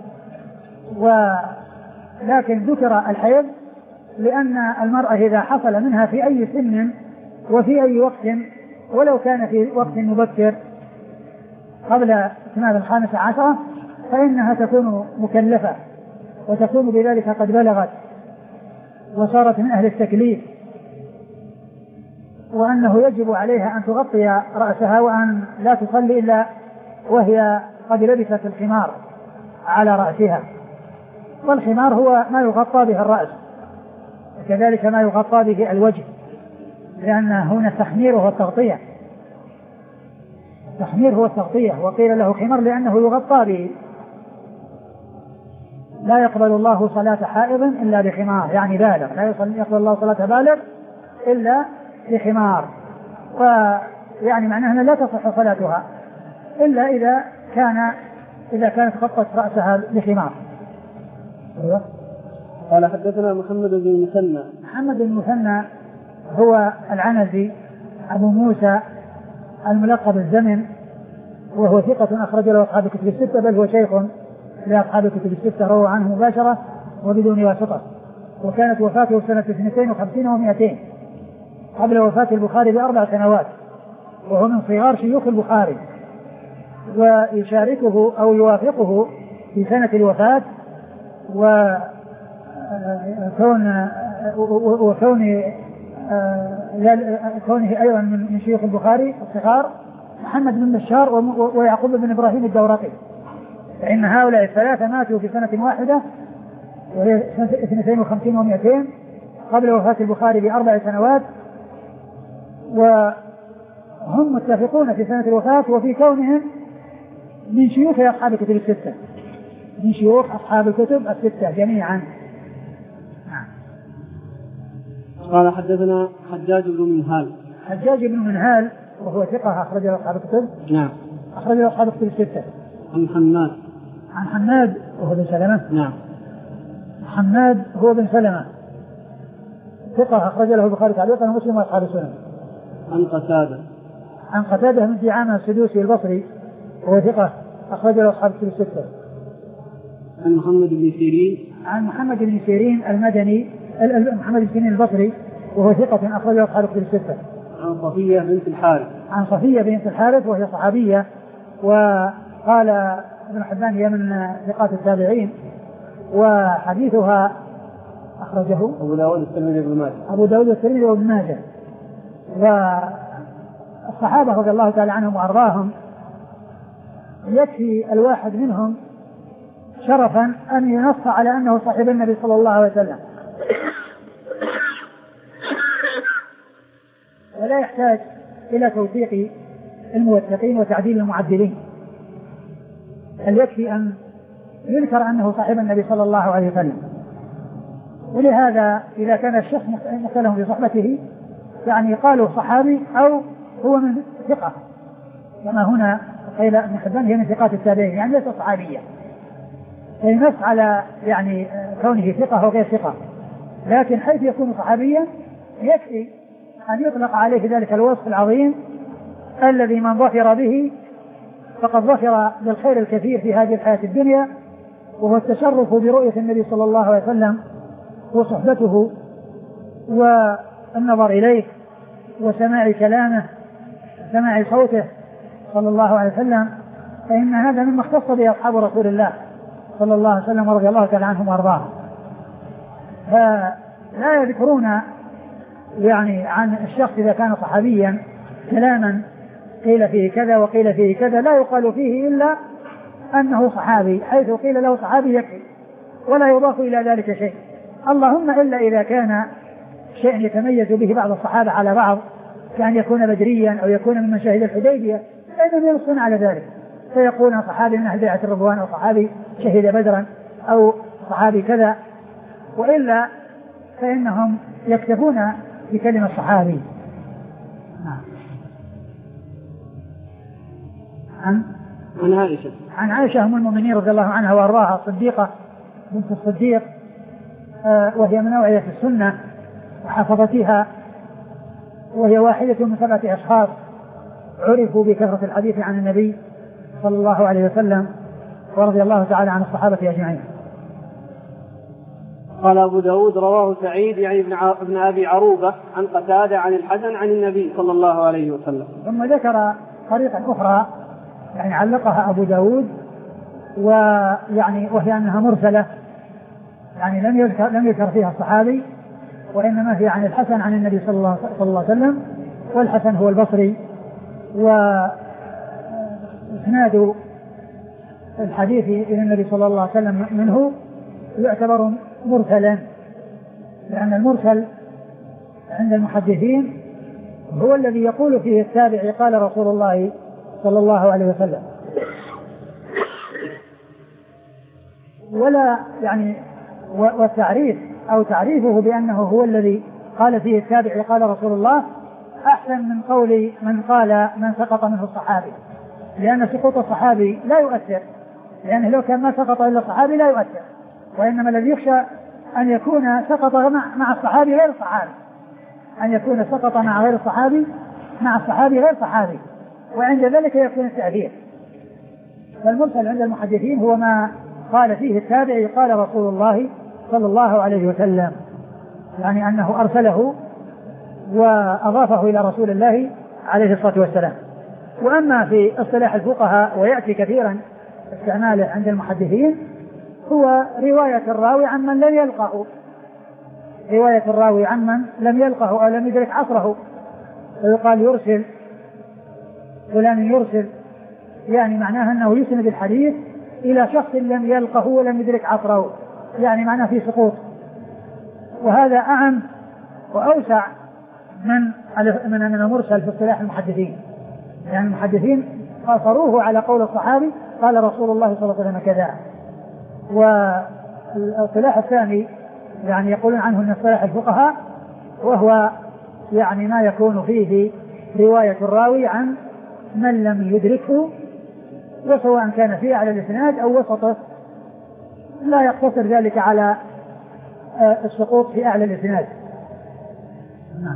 ولكن ذكر الحيض لأن المرأة إذا حصل منها في أي سن وفي أي وقت ولو كان في وقت مبكر قبل إتمام الخامسة عشرة فإنها تكون مكلفة وتكون بذلك قد بلغت وصارت من أهل التكليف، وأنه يجب عليها أن تغطي رأسها وأن لا تصلي إلا وهي قد لبست الخمار على رأسها. والخمار هو ما يغطى به الرأس، وكذلك ما يغطى به الوجه، لأن هنا التخمير هو التغطية، التخمير هو التغطية، وقيل له خمار لأنه يغطى به. لا يقبل الله صلاة حائض إلا بخمار، يعني بالغ، لا يقبل الله صلاة بالغ إلا بخمار. ويعني معناها أنها لا تصح صلاتها إلا إذا كان إذا كانت غطت رأسها بخمار. أيوة. قال حدثنا محمد بن المثنى. محمد بن المثنى هو العنزي أبو موسى الملقب الزمن، وهو ثقة أخرج له أصحاب الكتب الستة، بل هو شيخ لأصحاب الكتب الستة، روى عنه مباشرة وبدون واسطة. وكانت وفاته سنة اثنتين وخمسين ومائتين قبل وفاة البخاري بأربع سنوات، وهو من صغار شيوخ البخاري، ويشاركه أو يوافقه في سنة الوفاة وكون وكون كونه أيضا من شيوخ البخاري الصغار محمد بن بشار ويعقوب بن إبراهيم الدورقي، فإن هؤلاء الثلاثة ماتوا في سنة واحدة وهي سنة اثنتين وخمسين ومائتين قبل وفاة البخاري بأربع سنوات، وهم متفقون في سنة الوفاة وفي كونهم من شيوخ أصحاب الكتب الستة، من شيوخ أصحاب الكتب الستة جميعا. قال حدثنا حجاج بن منهال. حجاج بن منهال وهو ثقة أخرج له أصحاب الكتب. نعم. أخرج له أصحاب الكتب الستة. عن حماد. عن حماد وهو بن سلمة. نعم. حماد هو بن سلمة ثقة أخرج له البخاري تعليقا ومسلم وأصحاب السنن. عن قتادة. عن قتادة من دعامة السدوسي البصري وهو ثقة أخرج له أصحاب الكتب الستة. عن محمد بن سيرين. عن محمد بن سيرين المدني محمد بن سيرين البصري وهو ثقة أخرج له أصحاب الكتب الستة. عن صفية بنت الحارث. عن صفية بنت الحارث وهي صحابية، وقال ابن حبان هي من ثقات التابعين، وحديثها أخرجه أبو داود والترمذي وابن ماجه. أبو داود والترمذي وابن ماجه. والصحابة رضي الله تعالى عنهم وأرضاهم يكفي الواحد منهم شرفا أن ينص على أنه صاحب النبي صلى الله عليه وسلم، ولا يحتاج إلى توثيق الموثقين وتعديل المعدلين، بل يكفي أن يذكر أنه صاحب النبي صلى الله عليه وسلم. ولهذا إذا كان الشخص مثلهم في صحبته يعني قالوا صحابي أو هو من ثقة، كما هنا قيل ابن حبان هي من ثقات التابعين يعني ليس صحابية، فينص على يعني كونه ثقة وغير ثقة، لكن حيث يكون صحابيا يكفي أن يطلق عليه ذلك الوصف العظيم الذي من ظفر به فقد ظفر بالخير الكثير في هذه الحياة الدنيا، وهو التشرف برؤية النبي صلى الله عليه وسلم وصحبته والنظر إليه وسماع كلامه وسماع صوته صلى الله عليه وسلم، فإن هذا مما اختص به أصحاب رسول الله صلى الله عليه وسلم رضي الله تعالى عنهم وأرضاهم. فلا يذكرون يعني عن الشخص إذا كان صحابيا كلاما قيل فيه كذا وقيل فيه كذا لا يقال فيه إلا أنه صحابي، حيث قيل له صحابي يكفي ولا يضاف إلى ذلك شيء، اللهم إلا إذا كان شيء يتميز به بعض الصحابة على بعض، كأن يكون بدريا أو يكون ممن شهد الحديبية، فإنهم ينصون على ذلك فيقول صحابي من أهل بيعة الرضوان أو صحابي شهد بدرا أو صحابي كذا، وإلا فإنهم يكتفون بكلمة صحابي. عن عن عائشة عن عائشة أم المؤمنين رضي الله عنها وأرضاها الصديقة بنت الصديق، آه وهي من أوعية السنة وحفظتها، وهي واحدة من سبعة أشخاص عرفوا بكثرة الحديث عن النبي صلى الله عليه وسلم، ورضي الله تعالى عن الصحابة أجمعين. قال أبو داود رواه سعيد يعني ابن, ع... ابن أبي عروبة عن قتادة عن الحسن عن النبي صلى الله عليه وسلم. ثم ذكر طريقة أخرى يعني علقها أبو داود ويعني وهي أنها مرسلة، يعني لم يذكر لم يذكر فيها الصحابي، وإنما هي عن الحسن عن النبي صلى الله, صلى الله عليه وسلم، والحسن هو البصري، وإسناد الحديث إلى النبي صلى الله عليه وسلم منه يعتبر مرسلا، لأن المرسل عند المحدثين هو الذي يقول فيه التابعي قال رسول الله صلى الله عليه وسلم، ولا يعني والتعريف أو تعريفه بأنه هو الذي قال فيه التابعي قال رسول الله، أحسن من قول من قال من سقط منه الصحابي، لأن سقوط الصحابي لا يؤثر، لأنه لو كان ما سقط إلا الصحابي لا يؤثر، وإنما الذي يخشى أن يكون سقط مع الصحابي غير الصحابي، أن يكون سقط مع غير الصحابي مع الصحابي غير صحابي، وعند ذلك يكون التأثير. فالمرسل عند المحدثين هو ما قال فيه التابعي قال رسول الله صلى الله عليه وسلم، يعني أنه أرسله وأضافه إلى رسول الله عليه الصلاة والسلام. وأما في اصطلاح الفقهاء ويأتي كثيرا استعماله عند المحدثين هو رواية الراوي عن من لم يلقه، رواية الراوي عن من لم يلقه أو لم يدرك عصره، ويقال يرسل فلان يرسل، يعني معناها أنه يسند الحديث إلى شخص لم يلقه ولم يدرك عصره، يعني معناه في سقوط. وهذا أعم وأوسع من من أن المرسل في اصطلاح المحدثين، يعني المحدثين قاصروه على قول الصحابي قال رسول الله صلى الله عليه وسلم كذا. والاصطلاح الثاني يعني يقولون عنه من اصطلاح الفقهاء، وهو يعني ما يكون فيه رواية الراوي عن من لم يدركه، وسواء كان فيه على الإسناد أو وسطه، لا يقتصر ذلك على السقوط في أعلى الإسناد. نعم.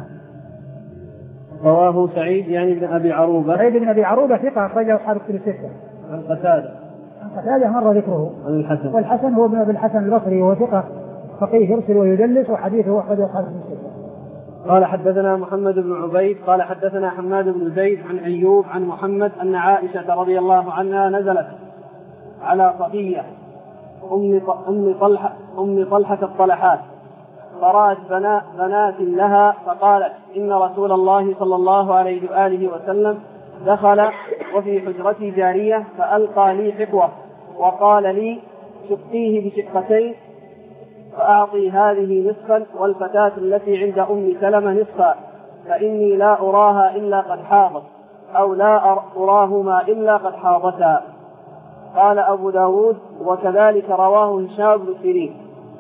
رواه سعيد يعني بن أبي عروبة. سعيد بن أبي عروبة ثقة أخرجه أصحاب الكتب الستة. عن قتادة. عن قتادة مر ذكره. عن الحسن. والحسن هو ابن أبي الحسن البصري وهو ثقة فقيه يرسل ويدلس، وحديثه أخرجه أصحاب الكتب الستة. قال حدثنا محمد بن عبيد قال حدثنا حماد بن زيد عن أيوب عن محمد أن عائشة رضي الله عنها نزلت على صفية أم طلحة أم طلحة الطلحات، فرأت بنات لها فقالت إن رسول الله صلى الله عليه وآله وسلم دخل وفي حجرتي جارية فألقى لي حقوة وقال لي شقيه بشقتين فأعطي هذه نصفا والفتاة التي عند أم سلمة نصفا، فإني لا أراها إلا قد حاضت أو لا أراهما إلا قد حاضتا. قال أبو داود وكذلك رواه هشام بن سيرين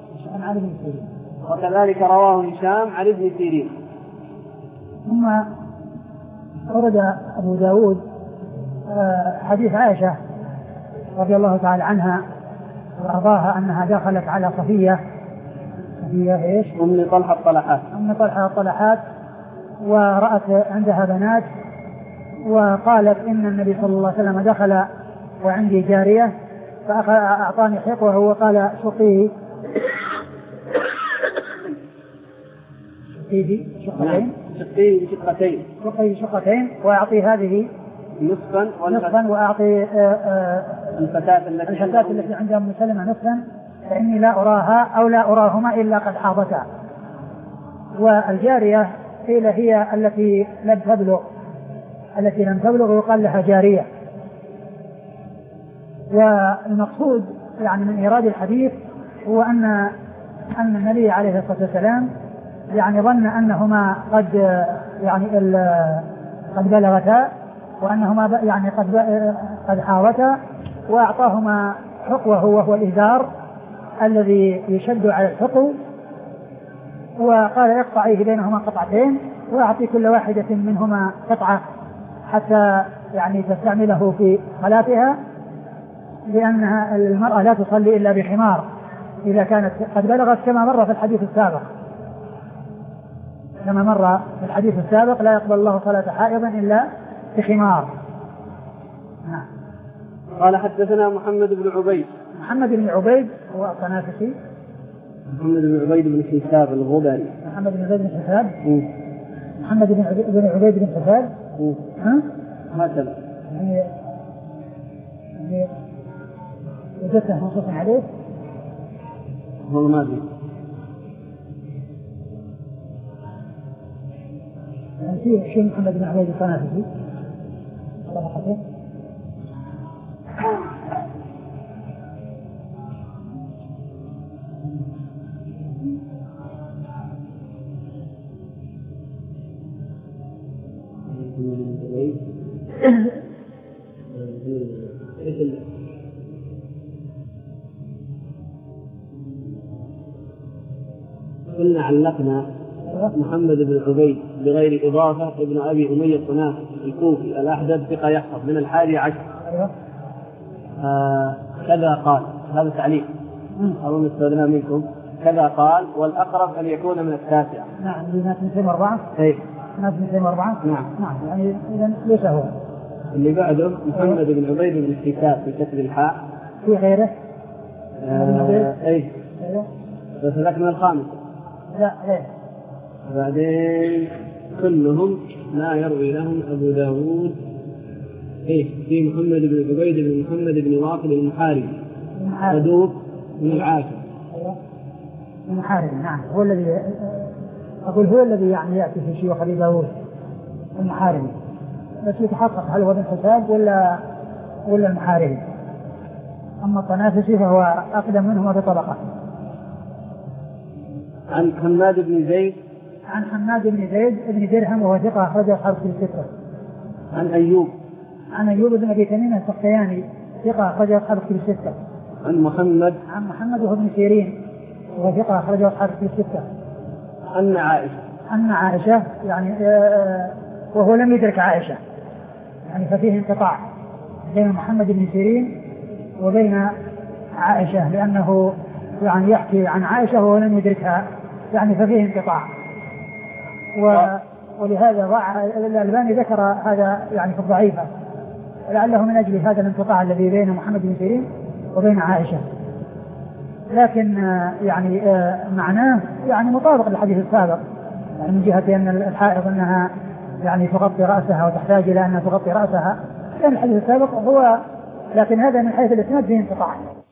وكذلك رواه هشام عن ابن سيرين. ثم ورد أبو داود حديث عائشة رضي الله تعالى عنها وأرضاها أنها دخلت على صفية صفية إيش؟ أم طلحة الطلحات أم طلحة الطلحات ورأت عندها بنات، وقالت إن النبي صلى الله عليه وسلم دخل وعندي جارية فأعطاني حقوه وقال شقيه شقيه شقتين شقيه بشقتين شقيه شقتين وأعطي هذه نصفا نصفا وأعطي الفتاة التي الفتاة التي عند أم سلمة نصفا، فإني لا أراها أو لا أراهما إلا قد حاضتا. والجارية قيل هي التي لم تبلغ التي لم تبلغ ويقال لها جارية. والمقصود يعني من إيراد الحديث هو أن أن النبي عليه الصلاة والسلام يعني ظن أنهما قد يعني قد بلغتا وأنهما يعني قد قد حاوتا، وأعطاهما حقوه وهو الإزار الذي يشد على الحقو، وقال اقطعيه بينهما قطعتين وأعطي كل واحدة منهما قطعة حتى يعني تستعمله في صلاتها، لأنها المرأة لا تصلي إلا بخمار إذا كانت قد بلغت، كما مر في الحديث السابق كما مر في الحديث السابق لا يقبل الله صلاة حائض إلا بخمار. نعم. قال حدثنا محمد بن عبيد محمد بن عبيد هو الطنافسي محمد بن عبيد بن حساب الغبري محمد بن عبيد بن حساب محمد بن عبيد بن حساب ها هكذا يعني يعني وجدته منصوصا عليه هو ما أدري يعني في شيء محمد بن عبيد الطنافسي الله حفظه. قلنا علقنا محمد بن عبيد بغير إضافة ابن أبي أمية الصناعي الكوفي الأحدث ثقة يحفظ من الحادي عشر. آه كذا قال، هذا تعليق أظن استخدمنا منكم. كذا قال والأقرب أن يكون من التاسع. نعم ناس مئتين وأربعة. إيه ناس مئتين وأربعة. نعم نعم يعني إذا ليس هو. اللي بعده محمد بن عبيد بن الحساب في كسر الحاء. في غيره؟ آه إيه أيوه. بس ذاك من الخامس. لا غير. بعدين كلهم لا يروي لهم أبو داود. إيه في محمد بن عبيد بن محمد بن واقد المحاربي صدوق من العاشر. أيوه المحاربي. نعم هو الذي أقول هو الذي يعني يأتي في شيوخ أبي داود المحاربي، بس يتحقق هل هو ابن حساب ولا ولا المحاربي. أما الطنافسي فهو أقدم منهما بطبقة. عن حماد بن زيد. عن حماد بن زيد بن درهم وهو ثقة أخرجه أصحاب الستة. عن أيوب. عن أيوب بن أبي تميم السختياني ثقة أخرجه أصحاب الستة. عن محمد. عن محمد وهو ابن سيرين وهو ثقة أخرجه أصحاب الستة. عن عائشة. عن عائشة يعني وهو لم يدرك عائشة، يعني ففيه انقطاع بين محمد بن سيرين وبين عائشة، لأنه يعني يحكي عن عائشة وهو لم يدركها، يعني ففيه انقطاع. و... ولهذا ضع الألباني ذكر هذا يعني في الضعيفة، لعله من أجل هذا الانقطاع الذي بين محمد بن سيرين وبين عائشة. لكن يعني معناه يعني مطابق للحديث السابق، يعني من جهة أن الحائض أنها يعني تغطي رأسها وتحتاج إلى أنها تغطي رأسها، كان الحديث السابق هو، لكن هذا من حيث الإسناد فيه انقطاع.